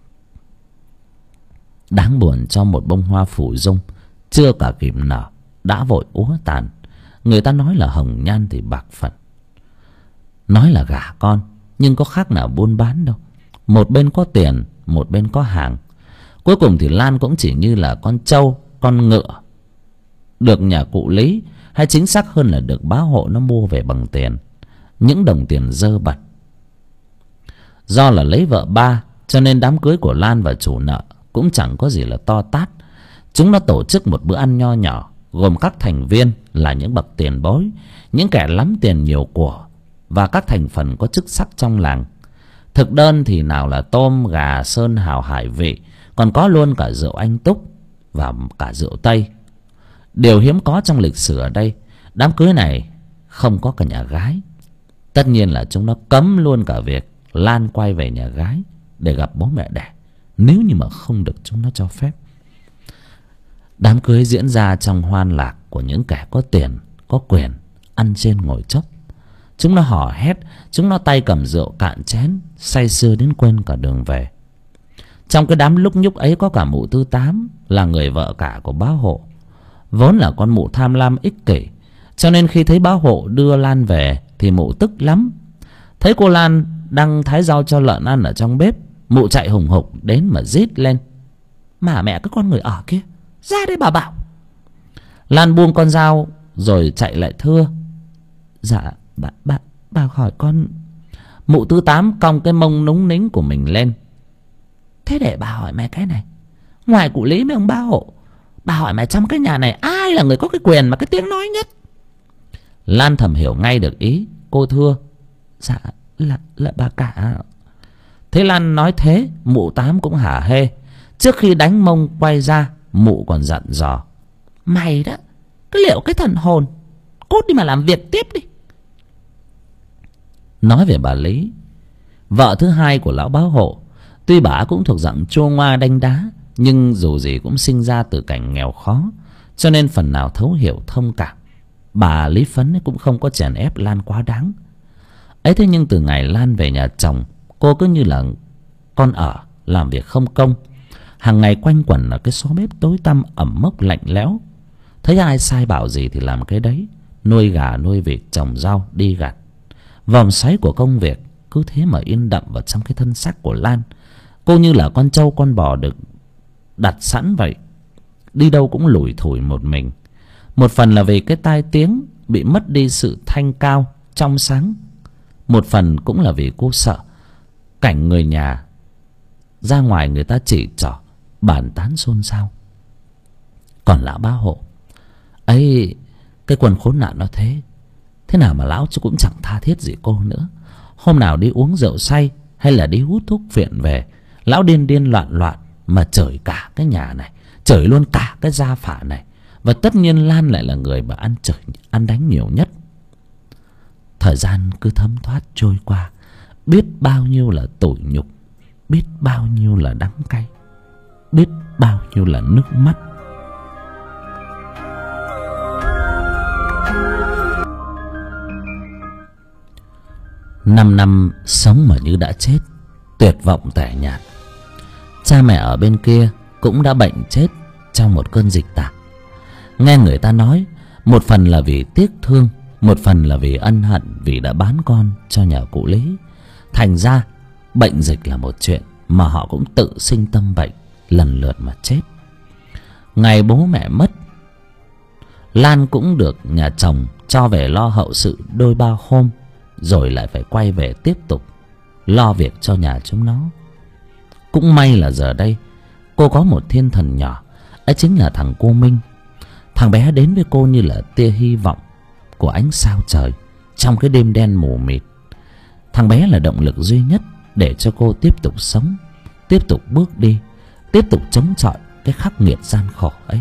Đáng buồn cho một bông hoa phủ dung chưa cả kịp nở đã vội úa tàn. Người ta nói là hồng nhan thì bạc phận, nói là gả con, nhưng có khác nào buôn bán đâu. Một bên có tiền, một bên có hàng. Cuối cùng thì Lan cũng chỉ như là con trâu, con ngựa, được nhà cụ Lý, hay chính xác hơn là được bá Hộ nó mua về bằng tiền, những đồng tiền dơ bẩn. Do là lấy vợ ba, cho nên đám cưới của Lan và chủ nợ cũng chẳng có gì là to tát. Chúng nó tổ chức một bữa ăn nho nhỏ, gồm các thành viên là những bậc tiền bối, những kẻ lắm tiền nhiều của, và các thành phần có chức sắc trong làng. Thực đơn thì nào là tôm, gà, sơn hào hải vị, còn có luôn cả rượu Anh Túc và cả rượu Tây. Điều hiếm có trong lịch sử ở đây, đám cưới này không có cả nhà gái. Tất nhiên là chúng nó cấm luôn cả việc Lan quay về nhà gái để gặp bố mẹ đẻ, nếu như mà không được chúng nó cho phép. Đám cưới diễn ra trong hoan lạc của những kẻ có tiền, có quyền, ăn trên ngồi chốc. Chúng nó hò hét, chúng nó tay cầm rượu cạn chén, say sưa đến quên cả đường về. Trong cái đám lúc nhúc ấy có cả mụ Tư Tám, là người vợ cả của bá Hộ. Vốn là con mụ tham lam ích kỷ, cho nên khi thấy bá Hộ đưa Lan về thì mụ tức lắm. Thấy cô Lan đang thái rau cho lợn ăn ở trong bếp, mụ chạy hùng hục đến mà rít lên: mà mẹ cái con người ở kia, ra đây bà bảo. Lan buông con dao rồi chạy lại thưa: dạ bà hỏi con. Mụ Tư Tám cong cái mông núng nính của mình lên: thế để bà hỏi mẹ cái này, ngoài cụ Lý với ông bá Hộ, bà hỏi mẹ trong cái nhà này ai là người có cái quyền mà cái tiếng nói nhất? Lan thầm hiểu ngay được ý, cô thưa: dạ là bà cả. Thế Lan nói thế, mụ Tám cũng hả hê. Trước khi đánh mông quay ra, mụ còn dặn dò: mày đó, cái liệu cái thần hồn, cút đi mà làm việc tiếp đi. Nói về bà Lý, vợ thứ hai của lão bá Hộ, tuy bà cũng thuộc dạng chua ngoa đanh đá, nhưng dù gì cũng sinh ra từ cảnh nghèo khó, cho nên phần nào thấu hiểu thông cảm. Bà Lý Phấn cũng không có chèn ép Lan quá đáng ấy. Thế nhưng từ ngày Lan về nhà chồng, cô cứ như là con ở, làm việc không công, hàng ngày quanh quẩn ở cái xó bếp tối tăm ẩm mốc lạnh lẽo. Thấy ai sai bảo gì thì làm cái đấy, nuôi gà nuôi vịt, trồng rau, đi gặt. Vòng xoáy của công việc cứ thế mà in đậm vào trong cái thân xác của Lan. Cô như là con trâu con bò được đặt sẵn vậy, đi đâu cũng lủi thủi một mình. Một phần là vì cái tai tiếng bị mất đi sự thanh cao trong sáng, một phần cũng là vì cô sợ cảnh người nhà ra ngoài người ta chỉ trỏ bàn tán xôn xao. Còn lão bá Hộ ấy, cái quần khốn nạn nó thế nào mà lão cũng chẳng tha thiết gì cô nữa. Hôm nào đi uống rượu say hay là đi hút thuốc phiện về, lão điên điên loạn loạn mà chửi cả cái nhà này, chửi luôn cả cái gia phả này. Và tất nhiên Lan lại là người mà ăn đánh nhiều nhất. Thời gian cứ thấm thoát trôi qua, biết bao nhiêu là tủi nhục, biết bao nhiêu là đắng cay, biết bao nhiêu là nước mắt. Năm năm sống mà như đã chết, tuyệt vọng tẻ nhạt. Cha mẹ ở bên kia cũng đã bệnh chết trong một cơn dịch tả. Nghe người ta nói, một phần là vì tiếc thương, một phần là vì ân hận vì đã bán con cho nhà cụ Lý. Thành ra bệnh dịch là một chuyện mà họ cũng tự sinh tâm bệnh, lần lượt mà chết. Ngày bố mẹ mất, Lan cũng được nhà chồng cho về lo hậu sự đôi ba hôm, rồi lại phải quay về tiếp tục lo việc cho nhà chúng nó. Cũng may là giờ đây cô có một thiên thần nhỏ, ấy chính là thằng cô Minh. Thằng bé đến với cô như là tia hy vọng của ánh sao trời trong cái đêm đen mù mịt. Thằng bé là động lực duy nhất để cho cô tiếp tục sống, tiếp tục bước đi, tiếp tục chống chọi cái khắc nghiệt gian khổ ấy.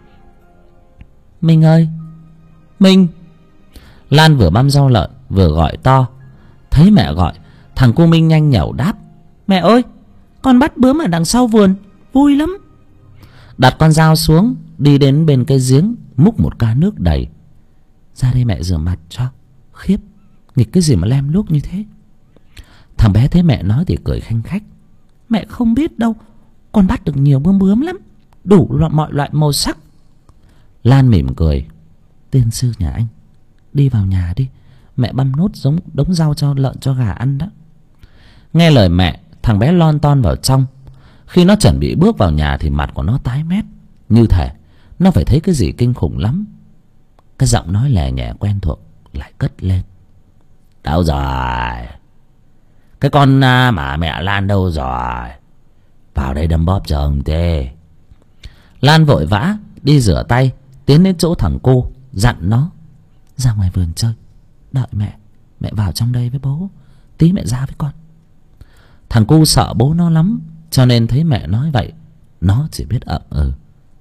Minh ơi, Minh! Lan vừa băm rau lợn vừa gọi to. Thấy mẹ gọi, thằng cô Minh nhanh nhảu đáp: mẹ ơi, con bắt bướm ở đằng sau vườn, vui lắm. Đặt con dao xuống, đi đến bên cái giếng, múc một ca nước đầy. Ra đây mẹ rửa mặt cho. Khiếp, nghịch cái gì mà lem luốc như thế. Thằng bé thấy mẹ nói thì cười khanh khách: mẹ không biết đâu, con bắt được nhiều bướm bướm lắm, đủ mọi loại màu sắc. Lan mỉm cười: tiên sư nhà anh, đi vào nhà đi, mẹ băm nốt giống đống rau cho lợn cho gà ăn đó. Nghe lời mẹ, thằng bé lon ton vào trong. Khi nó chuẩn bị bước vào nhà thì mặt của nó tái mét, như thể nó phải thấy cái gì kinh khủng lắm. Cái giọng nói lè nhẹ quen thuộc lại cất lên: đâu rồi? Cái con mà mẹ Lan đâu rồi? Vào đây đâm bóp cho ông tê. Lan vội vã đi rửa tay, tiến đến chỗ thằng cô, dặn nó: ra ngoài vườn chơi, đợi mẹ vào trong đây với bố, tí mẹ ra với con. Thằng cu sợ bố nó lắm, cho nên thấy mẹ nói vậy, nó chỉ biết ậm ừ.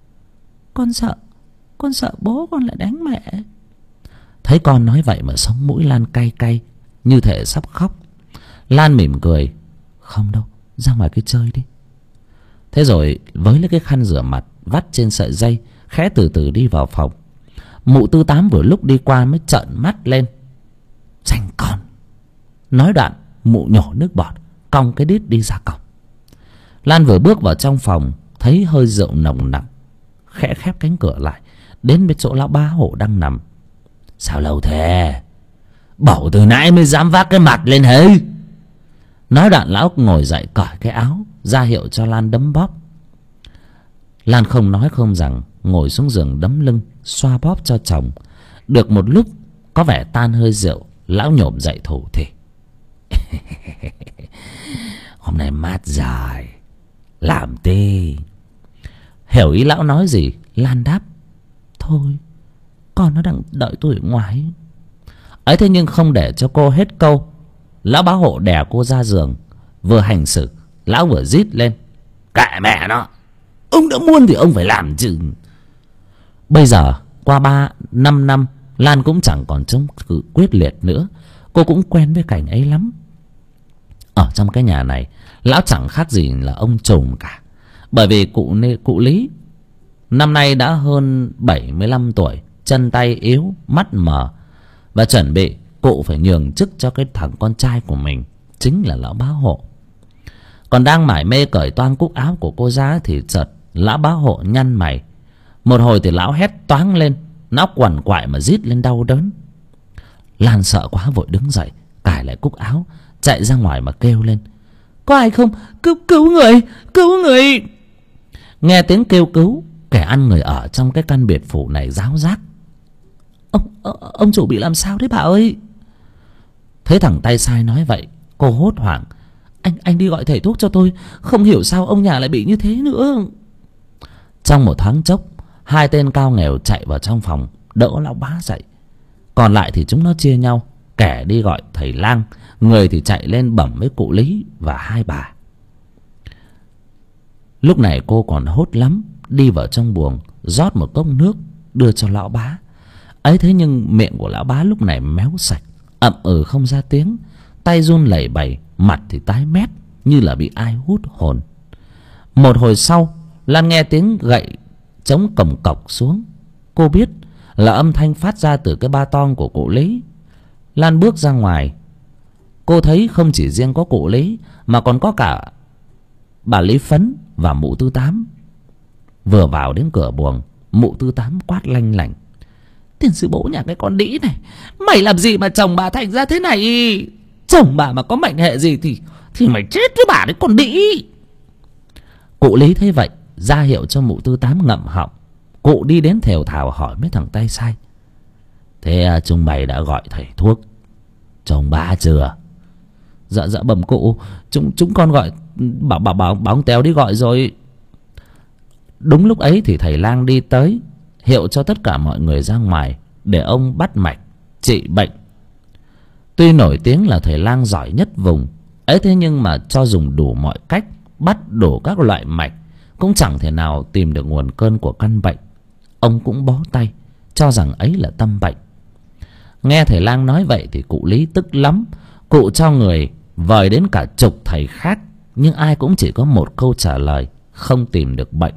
Con sợ bố con lại đánh mẹ. Thấy con nói vậy mà sống mũi Lan cay cay, như thể sắp khóc. Lan mỉm cười: không đâu, ra ngoài cái chơi đi. Thế rồi với lấy cái khăn rửa mặt vắt trên sợi dây, khẽ từ từ đi vào phòng. Mụ Tư Tám vừa lúc đi qua mới trợn mắt lên: Danh con. Nói đoạn mụ nhổ nước bọt, cong cái đít đi ra cổng. Lan vừa bước vào trong phòng, thấy hơi rượu nồng nặc, khẽ khép cánh cửa lại, đến bên chỗ lão bá hộ đang nằm. Sao lâu thế? Bảo từ nãy mới dám vác cái mặt lên hề? Nói đoạn lão ngồi dậy cởi cái áo, ra hiệu cho Lan đấm bóp. Lan không nói không rằng, ngồi xuống giường đấm lưng, xoa bóp cho chồng. Được một lúc, có vẻ tan hơi rượu, lão nhổm dậy thủ thỉ. Hôm nay mát dài, làm tê. Hiểu ý lão nói gì, Lan đáp: Thôi, con nó đang đợi tôi ở ngoài ấy. Thế nhưng không để cho cô hết câu, lão bá hộ đè cô ra giường. Vừa hành xử, lão vừa rít lên: Kệ mẹ nó, ông đã muốn thì ông phải làm chứ. Bây giờ qua 5 năm, Lan cũng chẳng còn chống cự quyết liệt nữa. Cô cũng quen với cảnh ấy lắm. Ở trong cái nhà này, lão chẳng khác gì là ông trùm cả. Bởi vì cụ Lý năm nay đã hơn 75 tuổi, chân tay yếu, mắt mờ, và chuẩn bị cụ phải nhường chức cho cái thằng con trai của mình, chính là lão bá hộ. Còn đang mải mê cởi toang cúc áo của cô ra thì chợt lão bá hộ nhăn mày. Một hồi thì lão hét toáng lên, nó quằn quại mà rít lên đau đớn. Lan sợ quá vội đứng dậy, cài lại cúc áo, chạy ra ngoài mà kêu lên: Có ai không? Cứu người! Cứu người! Nghe tiếng kêu cứu, kẻ ăn người ở trong cái căn biệt phủ này ráo rác: Ông chủ bị làm sao đấy bà ơi? Thấy thằng tay sai nói vậy, cô hốt hoảng: Anh đi gọi thầy thuốc cho tôi, không hiểu sao ông nhà lại bị như thế nữa. Trong một thoáng chốc, hai tên cao nghèo chạy vào trong phòng đỡ lão bá dậy. Còn lại thì chúng nó chia nhau, kẻ đi gọi thầy lang, người thì chạy lên bẩm với cụ Lý và hai bà. Lúc này cô còn hốt lắm, đi vào trong buồng rót một cốc nước đưa cho lão bá. Ấy thế nhưng miệng của lão bá lúc này méo sạch, ậm ừ không ra tiếng, tay run lẩy bẩy, mặt thì tái mét như là bị ai hút hồn. Một hồi sau, Lan nghe tiếng gậy chống cổng cọc xuống. Cô biết là âm thanh phát ra từ cái ba tong của cụ Lý. Lan bước ra ngoài, cô thấy không chỉ riêng có cụ Lý mà còn có cả bà Lý Phấn và mụ Tư Tám. Vừa vào đến cửa buồng, mụ Tư Tám quát lanh lảnh: Tiền sư bố nhà cái con đĩ này, mày làm gì mà chồng bà thành ra thế này? Chồng bà mà có mệnh hệ gì thì mày chết với bà đấy con đĩ. Cụ Lý thấy vậy, ra hiệu cho mụ Tư Tám ngậm họng. Cụ đi đến thều thào hỏi mấy thằng tay sai: Thế chúng mày đã gọi thầy thuốc chồng bà chưa? Dạ bẩm cụ, chúng con gọi, bảo ông Téo đi gọi rồi. Đúng lúc ấy thì thầy lang đi tới, hiệu cho tất cả mọi người ra ngoài để ông bắt mạch trị bệnh. Tuy nổi tiếng là thầy lang giỏi nhất vùng ấy, thế nhưng mà cho dùng đủ mọi cách, bắt đủ các loại mạch, cũng chẳng thể nào tìm được nguồn cơn của căn bệnh. Ông cũng bó tay, cho rằng ấy là tâm bệnh. Nghe thầy lang nói vậy thì cụ Lý tức lắm. Cụ cho người vời đến cả chục thầy khác, nhưng ai cũng chỉ có một câu trả lời: không tìm được bệnh.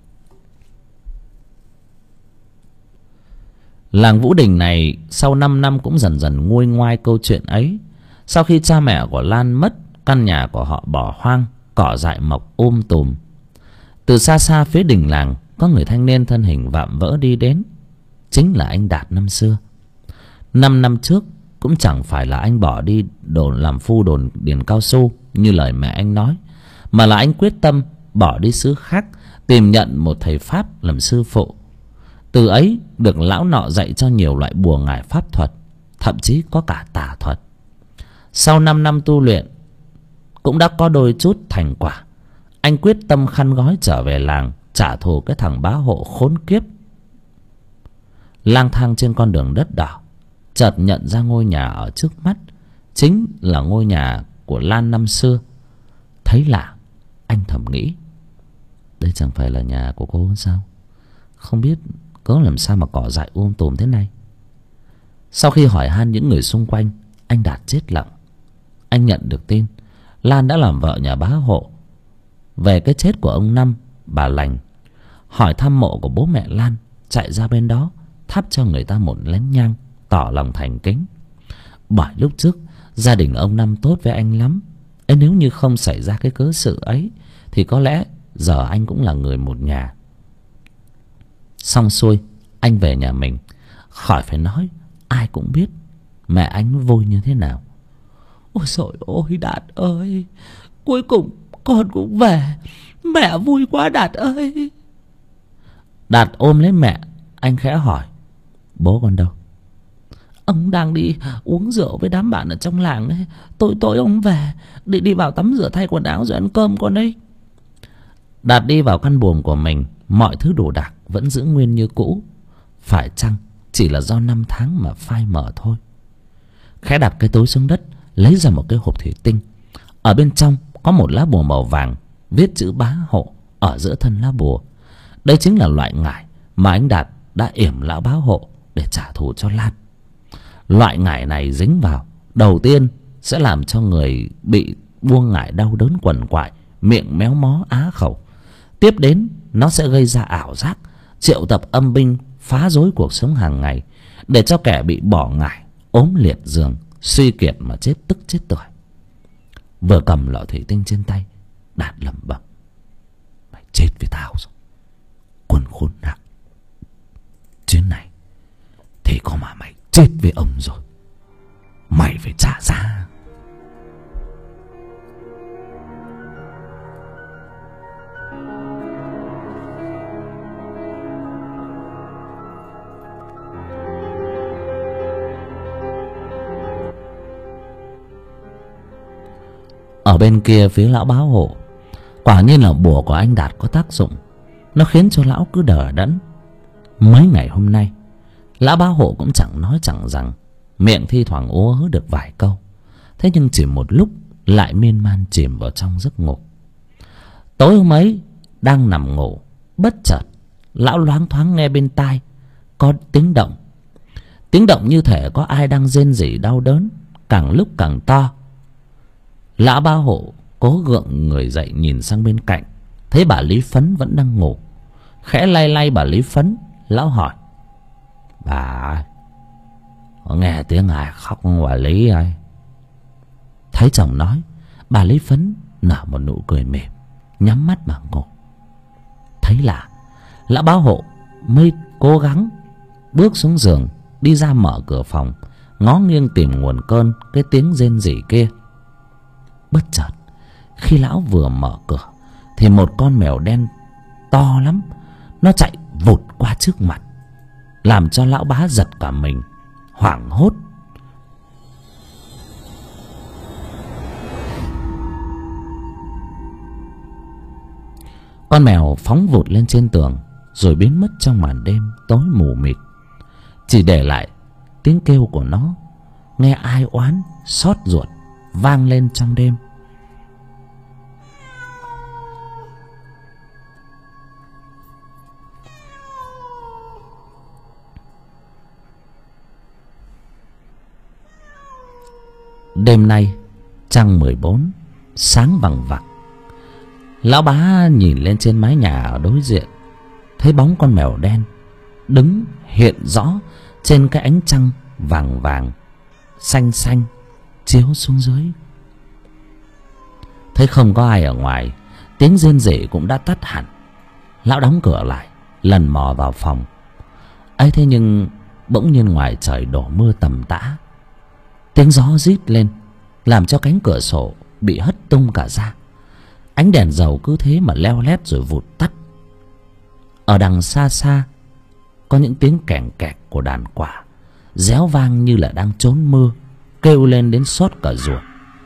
Làng Vũ Đình này sau 5 năm cũng dần dần nguôi ngoai câu chuyện ấy. Sau khi cha mẹ của Lan mất, căn nhà của họ bỏ hoang, cỏ dại mọc tùm. Từ xa xa phía đình làng, có người thanh niên thân hình vạm vỡ đi đến. Chính là anh Đạt năm xưa. 5 năm trước cũng chẳng phải là anh bỏ đi làm phu đồn điền cao su như lời mẹ anh nói, mà là anh quyết tâm bỏ đi xứ khác, tìm nhận một thầy pháp làm sư phụ. Từ ấy được lão nọ dạy cho nhiều loại bùa ngải pháp thuật, thậm chí có cả tà thuật. Sau 5 năm tu luyện cũng đã có đôi chút thành quả. Anh quyết tâm khăn gói trở về làng, trả thù cái thằng bá hộ khốn kiếp. Lang thang trên con đường đất đỏ, chợt nhận ra ngôi nhà ở trước mắt chính là ngôi nhà của Lan năm xưa. Thấy lạ, anh thầm nghĩ: đây chẳng phải là nhà của cô sao? Không biết cớ làm sao mà cỏ dại tùm thế này. Sau khi hỏi han những người xung quanh, anh Đạt chết lặng. Anh nhận được tin Lan đã làm vợ nhà bá hộ. Về cái chết của ông Năm, bà Lành, hỏi thăm mộ của bố mẹ Lan, chạy ra bên đó thắp cho người ta một nén nhang, tỏ lòng thành kính. Bởi lúc trước gia đình ông Năm tốt với anh lắm. Nếu như không xảy ra cái cớ sự ấy thì có lẽ giờ anh cũng là người một nhà. Xong xuôi anh về nhà mình. Khỏi phải nói, ai cũng biết mẹ anh vui như thế nào. Ôi trời ơi Đạt ơi, cuối cùng con cũng về. Mẹ vui quá Đạt ơi. Đạt ôm lấy mẹ, anh khẽ hỏi: bố con đâu? Ông đang đi uống rượu với đám bạn ở trong làng đấy. Tối ông về, đi vào tắm rửa thay quần áo rồi ăn cơm con đấy. Đạt đi vào căn buồng của mình. Mọi thứ đồ đạc vẫn giữ nguyên như cũ. Phải chăng chỉ là do năm tháng mà phai mờ thôi. Khẽ đặt cái túi xuống đất, lấy ra một cái hộp thủy tinh. Ở bên trong có một lá bùa màu vàng, viết chữ Bá Hộ ở giữa thân lá bùa. Đây chính là loại ngải mà anh Đạt đã yểm lão Bá Hộ để trả thù cho Lan. Loại ngải này dính vào, đầu tiên sẽ làm cho người bị buông ngải đau đớn quằn quại, miệng méo mó á khẩu. Tiếp đến nó sẽ gây ra ảo giác, triệu tập âm binh, phá rối cuộc sống hàng ngày, để cho kẻ bị bỏ ngải ốm liệt giường, suy kiệt mà chết tức chết tuổi. Vừa cầm lọ thủy tinh trên tay, Đạt lẩm bẩm: mày chết với tao rồi, quân khốn nạn. Chuyến này thì có mà mày chết với ông rồi, mày phải trả giá. Ở bên kia phía lão Bá Hộ, quả nhiên là bùa của anh Đạt có tác dụng. Nó khiến cho lão cứ đờ đẫn. Mấy ngày hôm nay lão Bá Hộ cũng chẳng nói chẳng rằng, miệng thi thoảng ú ớ được vài câu. Thế nhưng chỉ một lúc lại miên man chìm vào trong giấc ngủ. Tối hôm ấy đang nằm ngủ, bất chợt lão loáng thoáng nghe bên tai có tiếng động. Tiếng động như thể có ai đang rên rỉ đau đớn, càng lúc càng to. Lão Bá Hộ cố gượng người dậy nhìn sang bên cạnh, thấy bà Lý Phấn vẫn đang ngủ. Khẽ lay lay bà Lý Phấn, lão hỏi: bà ơi, có nghe tiếng ai khóc không bà Lý ơi? Thấy chồng nói, bà Lý Phấn nở một nụ cười mềm, nhắm mắt mà ngủ. Thấy lạ, lão Bá Hộ mới cố gắng bước xuống giường, đi ra mở cửa phòng, ngó nghiêng tìm nguồn cơn cái tiếng rên rỉ kia. Bất chợt khi lão vừa mở cửa thì một con mèo đen to lắm, nó chạy vụt qua trước mặt, làm cho lão Bá giật cả mình, hoảng hốt. Con mèo phóng vụt lên trên tường rồi biến mất trong màn đêm tối mù mịt, chỉ để lại tiếng kêu của nó nghe ai oán xót ruột vang lên trong đêm. Đêm nay trăng 14 sáng vằng vặc. Lão Bá nhìn lên trên mái nhà ở đối diện, thấy bóng con mèo đen đứng hiện rõ trên cái ánh trăng vàng vàng xanh xanh chiếu xuống dưới. Thấy không có ai ở ngoài, tiếng rên rỉ cũng đã tắt hẳn. Lão đóng cửa lại, lần mò vào phòng. ấy thế nhưng bỗng nhiên ngoài trời đổ mưa tầm tã. Tiếng gió rít lên làm cho cánh cửa sổ bị hất tung cả ra. Ánh đèn dầu cứ thế mà leo lét rồi vụt tắt. Ở đằng xa xa có những tiếng kèn kẹt của đàn quạ réo vang như là đang trốn mưa, kêu lên đến xót cả ruột.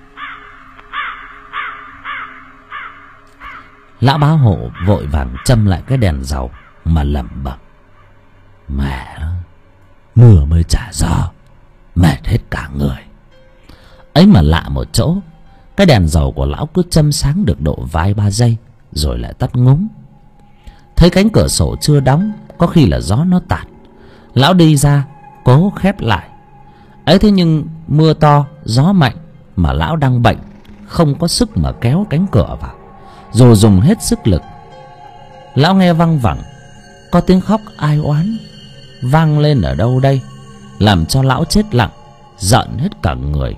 Lão Bá Hộ vội vàng châm lại cái đèn dầu mà lẩm bẩm: mẹ, mưa mới trả gió, mệt hết cả người. Ấy mà lạ một chỗ, cái đèn dầu của lão cứ châm sáng được độ vài ba giây rồi lại tắt ngúm. Thấy cánh cửa sổ chưa đóng, có khi là gió nó tạt, lão đi ra cố khép lại. ấy thế nhưng mưa to gió mạnh mà lão đang bệnh, không có sức mà kéo cánh cửa vào. Dù dùng hết sức lực, lão nghe văng vẳng có tiếng khóc ai oán vang lên ở đâu đây, làm cho lão chết lặng, giận hết cả người.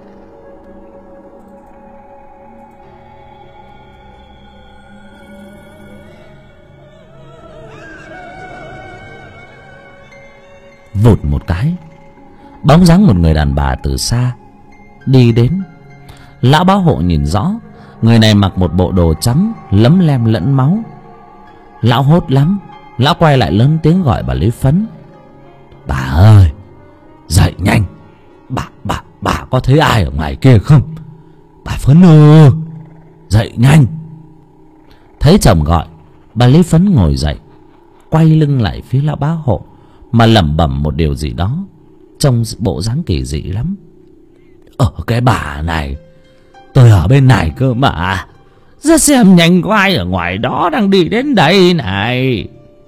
Vụt một cái, bóng dáng một người đàn bà từ xa đi đến. Lão báo hộ nhìn rõ, người này mặc một bộ đồ trắng lấm lem lẫn máu. Lão hốt lắm, lão quay lại lớn tiếng gọi bà Lý Phấn. Bà ơi, dậy nhanh. Bà có thấy ai ở ngoài kia không? Bà Phấn ơi, dậy nhanh. Thấy chồng gọi, bà Lý Phấn ngồi dậy, quay lưng lại phía lão báo hộ mà lẩm bẩm một điều gì đó, trông bộ dáng kỳ dị lắm. Ở cái bà này, tôi ở bên này cơ mà. Ra xem nhanh có ai ở ngoài đó đang đi đến đây này.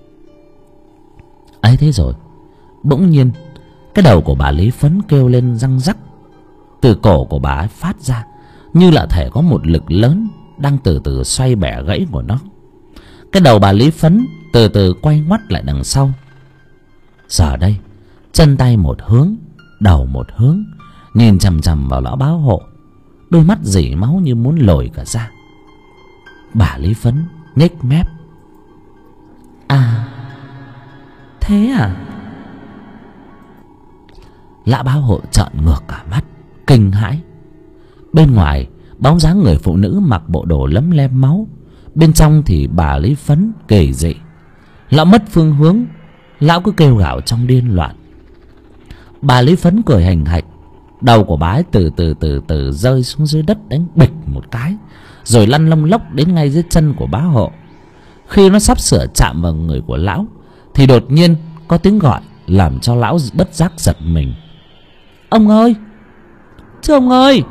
Ấy thế rồi, bỗng nhiên cái đầu của bà Lý Phấn kêu lên răng rắc. Từ cổ của bà ấy phát ra như là thể có một lực lớn đang từ từ xoay bẻ gãy của nó. Cái đầu bà Lý Phấn từ từ quay ngoắt lại đằng sau. Giờ đây, chân tay một hướng, đầu một hướng, nhìn chằm chằm vào lão báo hộ, đôi mắt rỉ máu như muốn lồi cả ra. Bà Lý Phấn nhếch mép. À, thế à? Lão báo hộ trợn ngược cả mắt, kinh hãi. Bên ngoài, bóng dáng người phụ nữ mặc bộ đồ lấm lem máu, bên trong thì bà Lý Phấn kỳ dị. Lão mất phương hướng, lão cứ kêu gào trong điên loạn. Bà Lý Phấn cười hành hạch. Đầu của bà ấy từ từ rơi xuống dưới đất, đánh bịch một cái, rồi lăn lông lốc đến ngay dưới chân của bá hộ. Khi nó sắp sửa chạm vào người của lão thì đột nhiên có tiếng gọi làm cho lão bất giác giật mình. Ông ơi, chứ ông ơi,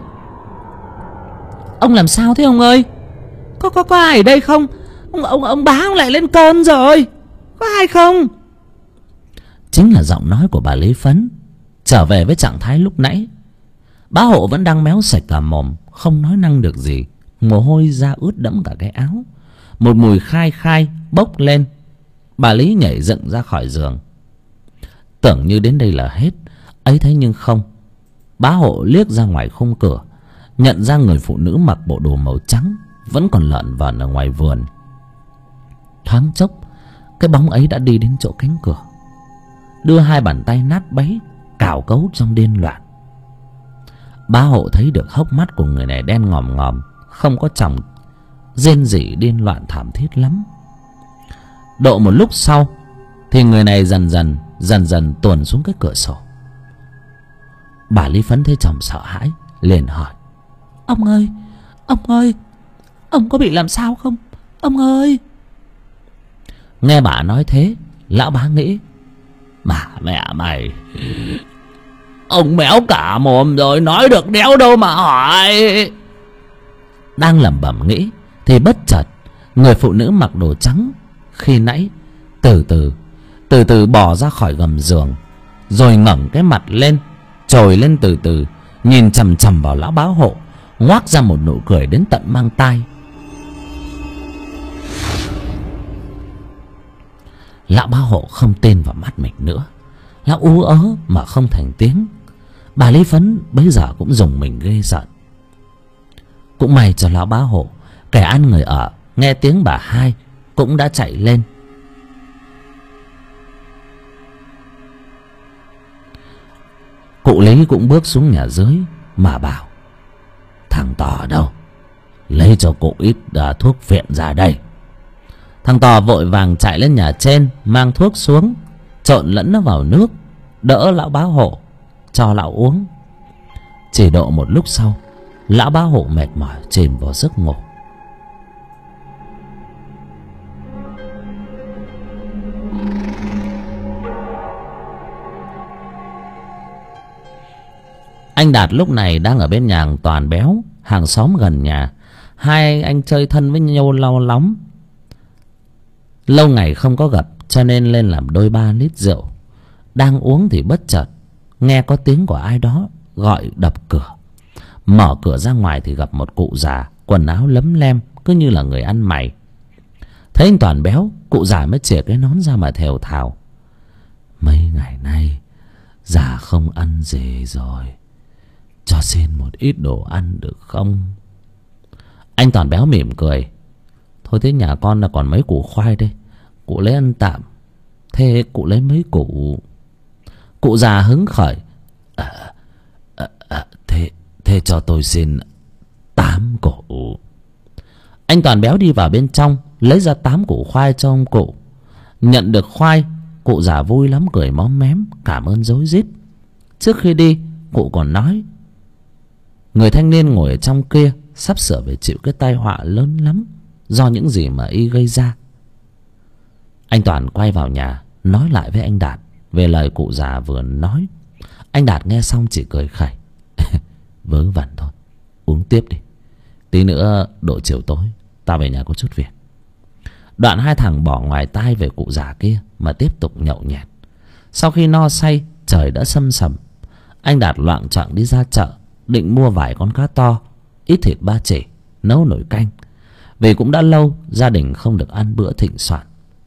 ông làm sao thế ông ơi? Có ai ở đây không? Ông bá ông lại lên cơn rồi, có ai không? Chính là giọng nói của bà Lý Phấn trở về với trạng thái lúc nãy. Bá hộ vẫn đang méo sạch cả mồm, không nói năng được gì, mồ hôi ra ướt đẫm cả cái áo. Một mùi khai khai bốc lên. Bà Lý nhảy dựng ra khỏi giường, tưởng như đến đây là hết. Ấy thế nhưng không. Bá hộ liếc ra ngoài khung cửa, nhận ra người phụ nữ mặc bộ đồ màu trắng vẫn còn lợn vợn ở ngoài vườn. Thoáng chốc, cái bóng ấy đã đi đến chỗ cánh cửa, đưa hai bàn tay nát bấy cào cấu trong điên loạn. Bá hộ thấy được hốc mắt của người này đen ngòm ngòm, không có tròng, rên rỉ điên loạn thảm thiết lắm. Độ một lúc sau thì người này dần dần tuồn xuống cái cửa sổ. Bà Lý Phấn thấy chồng sợ hãi, liền hỏi: Ông ơi, ông có bị làm sao không? Ông ơi. Nghe bà nói thế, lão bá nghĩ: Bà mẹ mày, ông méo cả mồm rồi, nói được đéo đâu mà hỏi. Đang lẩm bẩm nghĩ thì bất chợt người phụ nữ mặc đồ trắng khi nãy từ từ bò ra khỏi gầm giường, rồi ngẩng cái mặt lên, trồi lên từ từ, nhìn chằm chằm vào lão báo hộ, ngoác ra một nụ cười đến tận mang tai. Lão báo hộ không tin vào mắt mình nữa, lão ú ớ mà không thành tiếng. Bà Lý Phấn bấy giờ cũng dùng mình ghê giận. Cũng may cho lão bá hộ, kẻ ăn người ở nghe tiếng bà hai cũng đã chạy lên. Cụ Lý cũng bước xuống nhà dưới mà bảo: Thằng Tò đâu, lấy cho cụ ít thuốc phiện ra đây. Thằng Tò vội vàng chạy lên nhà trên, mang thuốc xuống, trộn lẫn nó vào nước, đỡ lão bá hộ, cho lão uống. Chỉ độ một lúc sau, lão bá hộ mệt mỏi chìm vào giấc ngủ. Anh Đạt lúc này đang ở bên nhà Toàn Béo, hàng xóm gần nhà. Hai anh chơi thân với nhau lâu lắm, lâu ngày không có gặp, cho nên lên làm đôi ba lít rượu. Đang uống thì bất chợt nghe có tiếng của ai đó gọi đập cửa. Mở cửa ra ngoài thì gặp một cụ già, quần áo lấm lem, cứ như là người ăn mày. Thấy anh Toàn Béo, cụ già mới chìa cái nón ra mà thều thào: Mấy ngày nay Già không ăn gì rồi, cho xin một ít đồ ăn được không? Anh Toàn béo mỉm cười. Thôi thế nhà con là còn mấy củ khoai đây, cụ lấy ăn tạm. Thế cụ lấy mấy củ? Cụ già hứng khởi. Thế cho tôi xin 8 củ. Anh Toàn béo đi vào bên trong, lấy ra 8 củ khoai cho ông cụ. Nhận được khoai, cụ già vui lắm, cười móm mém cảm ơn rối rít. Trước khi đi, cụ còn nói người thanh niên ngồi ở trong kia sắp sửa phải chịu cái tai họa lớn lắm do những gì mà y gây ra. Anh Toàn quay vào nhà nói lại với anh Đạt về lời cụ già vừa nói. Anh Đạt nghe xong chỉ cười khẩy. Vớ vẩn thôi, uống tiếp đi, tí nữa độ chiều tối tao về nhà có chút việc. Đoạn hai thằng bỏ ngoài tai về cụ già kia mà tiếp tục nhậu nhẹt. Sau khi no say, trời đã sâm sầm. Anh Đạt loạng choạng đi ra chợ, định mua vài con cá to, ít thịt ba chỉ, nấu nồi canh. Vì cũng đã lâu gia đình không được ăn bữa thịnh soạn.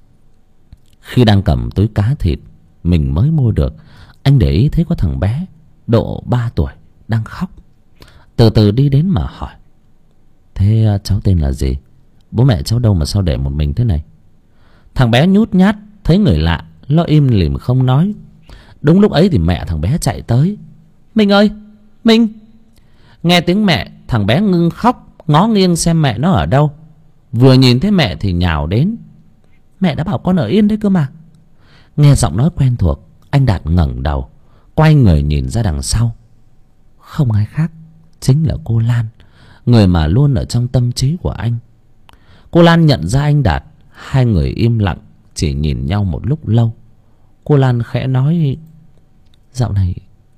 Khi đang cầm túi cá thịt mình mới mua được, anh để ý thấy có thằng bé độ 3 tuổi đang khóc. Từ từ đi đến mà hỏi: Thế cháu tên là gì? Bố mẹ cháu đâu mà sao để một mình thế này? Thằng bé nhút nhát thấy người lạ, nó im lìm không nói. Đúng lúc ấy thì mẹ thằng bé chạy tới. Minh ơi, Minh! Nghe tiếng mẹ, thằng bé ngưng khóc, ngó nghiêng xem mẹ nó ở đâu. Vừa nhìn thấy mẹ thì nhào đến. Mẹ đã bảo con ở yên đấy cơ mà. Nghe giọng nói quen thuộc, anh Đạt ngẩng đầu, quay người nhìn ra đằng sau. Không ai khác, chính là cô Lan, người mà luôn ở trong tâm trí của anh. Cô Lan nhận ra anh Đạt. Hai người im lặng, chỉ nhìn nhau một lúc lâu. Cô Lan khẽ nói: Dạo này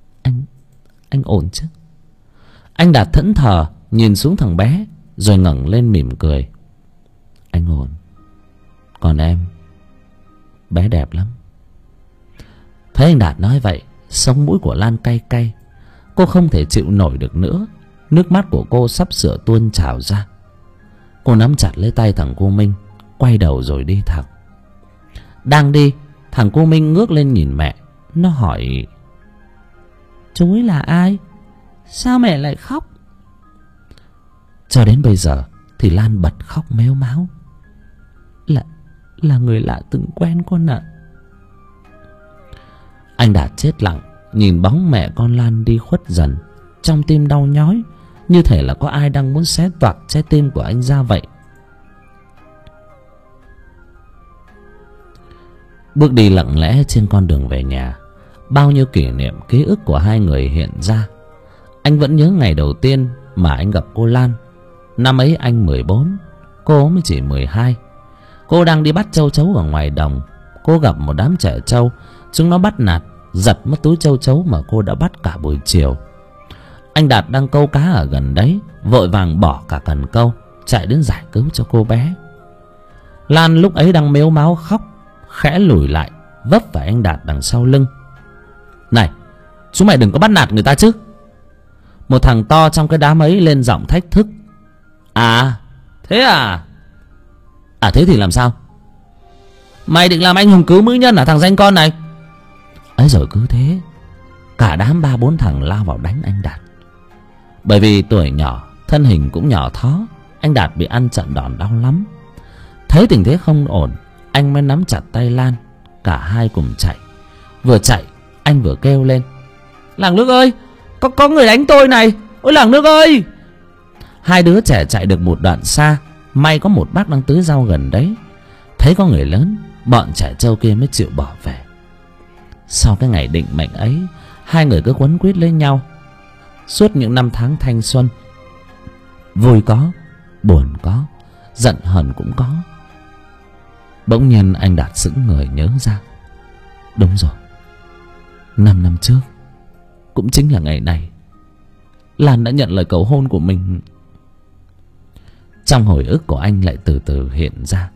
anh ổn chứ? Anh Đạt thẫn thờ nhìn xuống thằng bé, rồi ngẩng lên mỉm cười. Anh ổn. Còn em, bé đẹp lắm. Thấy anh Đạt nói vậy, sống mũi của Lan cay cay. Cô không thể chịu nổi được nữa. Nước mắt của cô sắp sửa tuôn trào ra. Cô nắm chặt lấy tay thằng cô Minh, quay đầu rồi đi thẳng. Đang đi, thằng cô Minh ngước lên nhìn mẹ. Nó hỏi: Chú ấy là ai? Sao mẹ lại khóc? Cho đến bây giờ thì Lan bật khóc mếu máo. Là người lạ từng quen con ạ. Anh Đạt chết lặng nhìn bóng mẹ con Lan đi khuất dần. Trong tim đau nhói, như thể là có ai đang muốn xé toạc trái tim của anh ra vậy. Bước đi lặng lẽ trên con đường về nhà, bao nhiêu kỷ niệm ký ức của hai người hiện ra. Anh vẫn nhớ ngày đầu tiên mà anh gặp cô Lan. Năm ấy anh 14, cô mới chỉ 12. Cô đang đi bắt châu chấu ở ngoài đồng. Cô gặp một đám trẻ trâu. Chúng nó bắt nạt, giật mất túi châu chấu mà cô đã bắt cả buổi chiều. Anh Đạt đang câu cá ở gần đấy, vội vàng bỏ cả cần câu, chạy đến giải cứu cho cô bé. Lan lúc ấy đang mếu máo khóc, khẽ lùi lại, vấp phải anh Đạt đằng sau lưng. Này, chúng mày đừng có bắt nạt người ta chứ. Một thằng to trong cái đám ấy lên giọng thách thức. À, thế à? À thế thì làm sao? Mày định làm anh hùng cứu mỹ nhân à thằng danh con này? Ấy rồi cứ thế, cả đám 3-4 thằng lao vào đánh anh Đạt. Bởi vì tuổi nhỏ, thân hình cũng nhỏ thó, anh Đạt bị ăn trận đòn đau lắm. Thấy tình thế không ổn, anh mới nắm chặt tay Lan. Cả hai cùng chạy. Vừa chạy, anh vừa kêu lên: Làng Nước ơi, có người đánh tôi này. Ôi Làng Nước ơi! Hai đứa trẻ chạy được một đoạn xa, may có một bác đang tưới rau gần đấy. Thấy có người lớn, bọn trẻ trâu kia mới chịu bỏ về. Sau cái ngày định mệnh ấy, hai người cứ quấn quýt lấy nhau suốt những năm tháng thanh xuân. Vui có, buồn có, giận hờn cũng có. Bỗng nhiên anh Đạt sững người nhớ ra. Đúng rồi, 5 năm trước cũng chính là ngày này Lan đã nhận lời cầu hôn của mình. Trong hồi ức của anh lại từ từ hiện ra.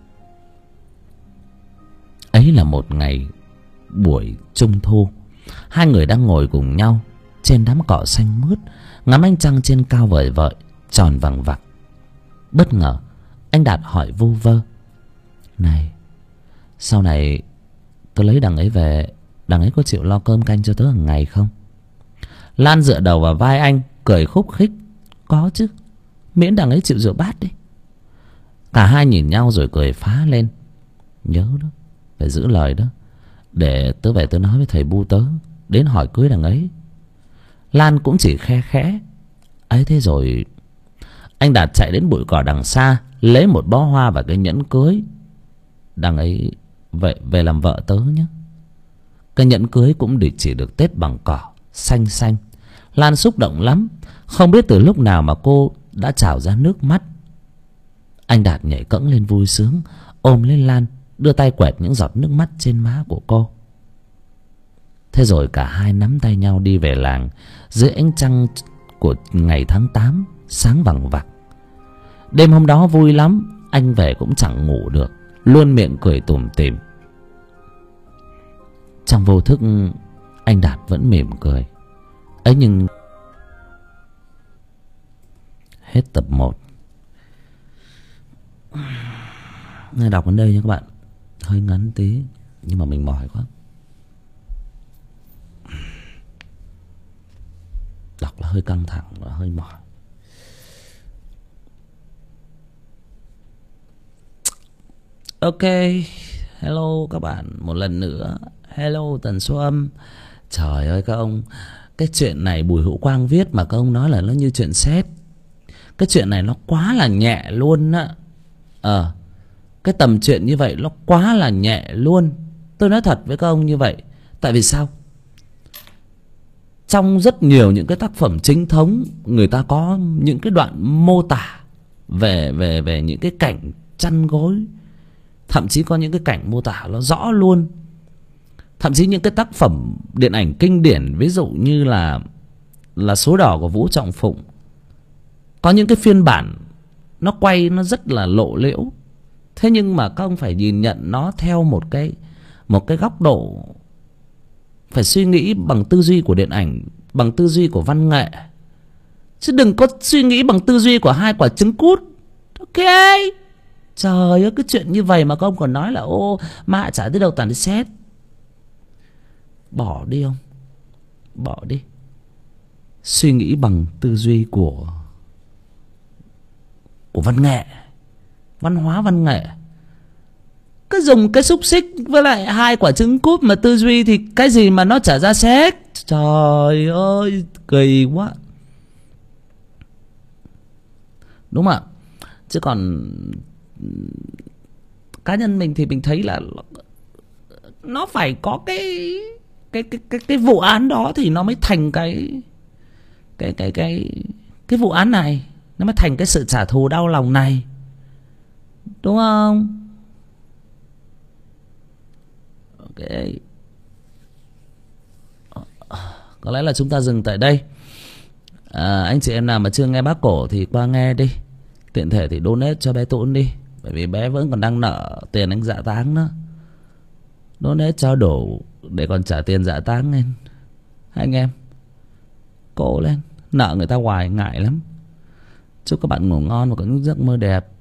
Ấy là một ngày buổi trung thu. Hai người đang ngồi cùng nhau trên đám cỏ xanh mướt, ngắm ánh trăng trên cao vời vợi, tròn vằng vặc. Bất ngờ anh Đạt hỏi vu vơ: Này, sau này tôi lấy đằng ấy về, đằng ấy có chịu lo cơm canh cho tớ hàng ngày không? Lan dựa đầu vào vai anh cười khúc khích. Có chứ, miễn đằng ấy chịu rửa bát đi. Cả hai nhìn nhau rồi cười phá lên. Nhớ đó, phải giữ lời đó. Để tớ về tớ nói với thầy Bu tớ đến hỏi cưới đằng ấy. Lan cũng chỉ khe khẽ ấy. Thế rồi anh Đạt chạy đến bụi cỏ đằng xa, lấy một bó hoa và cái nhẫn cưới. Đằng ấy về làm vợ tớ nhé. Cái nhẫn cưới cũng chỉ được tết bằng cỏ xanh xanh. Lan xúc động lắm. Không biết từ lúc nào mà cô đã trào ra nước mắt. Anh Đạt nhảy cẫng lên vui sướng, ôm lên Lan, đưa tay quẹt những giọt nước mắt trên má của cô. Thế rồi cả hai nắm tay nhau đi về làng dưới ánh trăng của ngày tháng 8 sáng vằng vặc. Đêm hôm đó vui lắm. Anh về cũng chẳng ngủ được, luôn miệng cười tủm tỉm. Trong vô thức anh Đạt vẫn mỉm cười ấy. Nhưng hết tập 1. Đọc đến đây nha các bạn. Hơi ngắn tí nhưng mà mình mỏi quá. Đọc là hơi căng thẳng và hơi mỏi. Ok, hello các bạn một lần nữa. Hello Tần Số Âm. Trời ơi các ông, cái chuyện này Bùi Hữu Quang viết mà các ông nói là nó như chuyện sét. Cái chuyện này nó quá là nhẹ luôn á. Cái tầm chuyện như vậy nó quá là nhẹ luôn. Tôi nói thật với các ông như vậy. Tại vì sao? Trong rất nhiều những cái tác phẩm chính thống, người ta có những cái đoạn mô tả về những cái cảnh chăn gối. Thậm chí có những cái cảnh mô tả nó rõ luôn. Thậm chí những cái tác phẩm điện ảnh kinh điển, ví dụ như là Số Đỏ của Vũ Trọng Phụng, có những cái phiên bản nó quay nó rất là lộ liễu. Thế nhưng mà các ông phải nhìn nhận nó theo một cái góc độ, phải suy nghĩ bằng tư duy của điện ảnh, bằng tư duy của văn nghệ, chứ đừng có suy nghĩ bằng tư duy của hai quả trứng cút. Ok. Trời ơi, cái chuyện như vậy mà các ông còn nói là ô mạ chả tới đâu toàn đi xét. Bỏ đi ông, bỏ đi. Suy nghĩ bằng tư duy của văn nghệ, văn hóa văn nghệ. Cứ dùng cái xúc xích với lại hai quả trứng cút mà tư duy thì cái gì mà nó chả ra xét. Trời ơi, kỳ quá. Đúng không ạ? Chứ còn cá nhân mình thì mình thấy là nó phải có cái vụ án đó thì nó mới thành cái vụ án này, nó mới thành cái sự trả thù đau lòng này, đúng không? Ok, có lẽ là chúng ta dừng tại đây. Anh chị em nào mà chưa nghe Bác Cổ thì qua nghe đi. Tiện thể thì donate cho bé Tún đi, bởi vì bé vẫn còn đang nợ tiền anh dạ táng đó. Donate cho đủ để còn trả tiền dạ táng lên. Hai anh em cố lên, nợ người ta hoài ngại lắm. Chúc các bạn ngủ ngon và có những giấc mơ đẹp.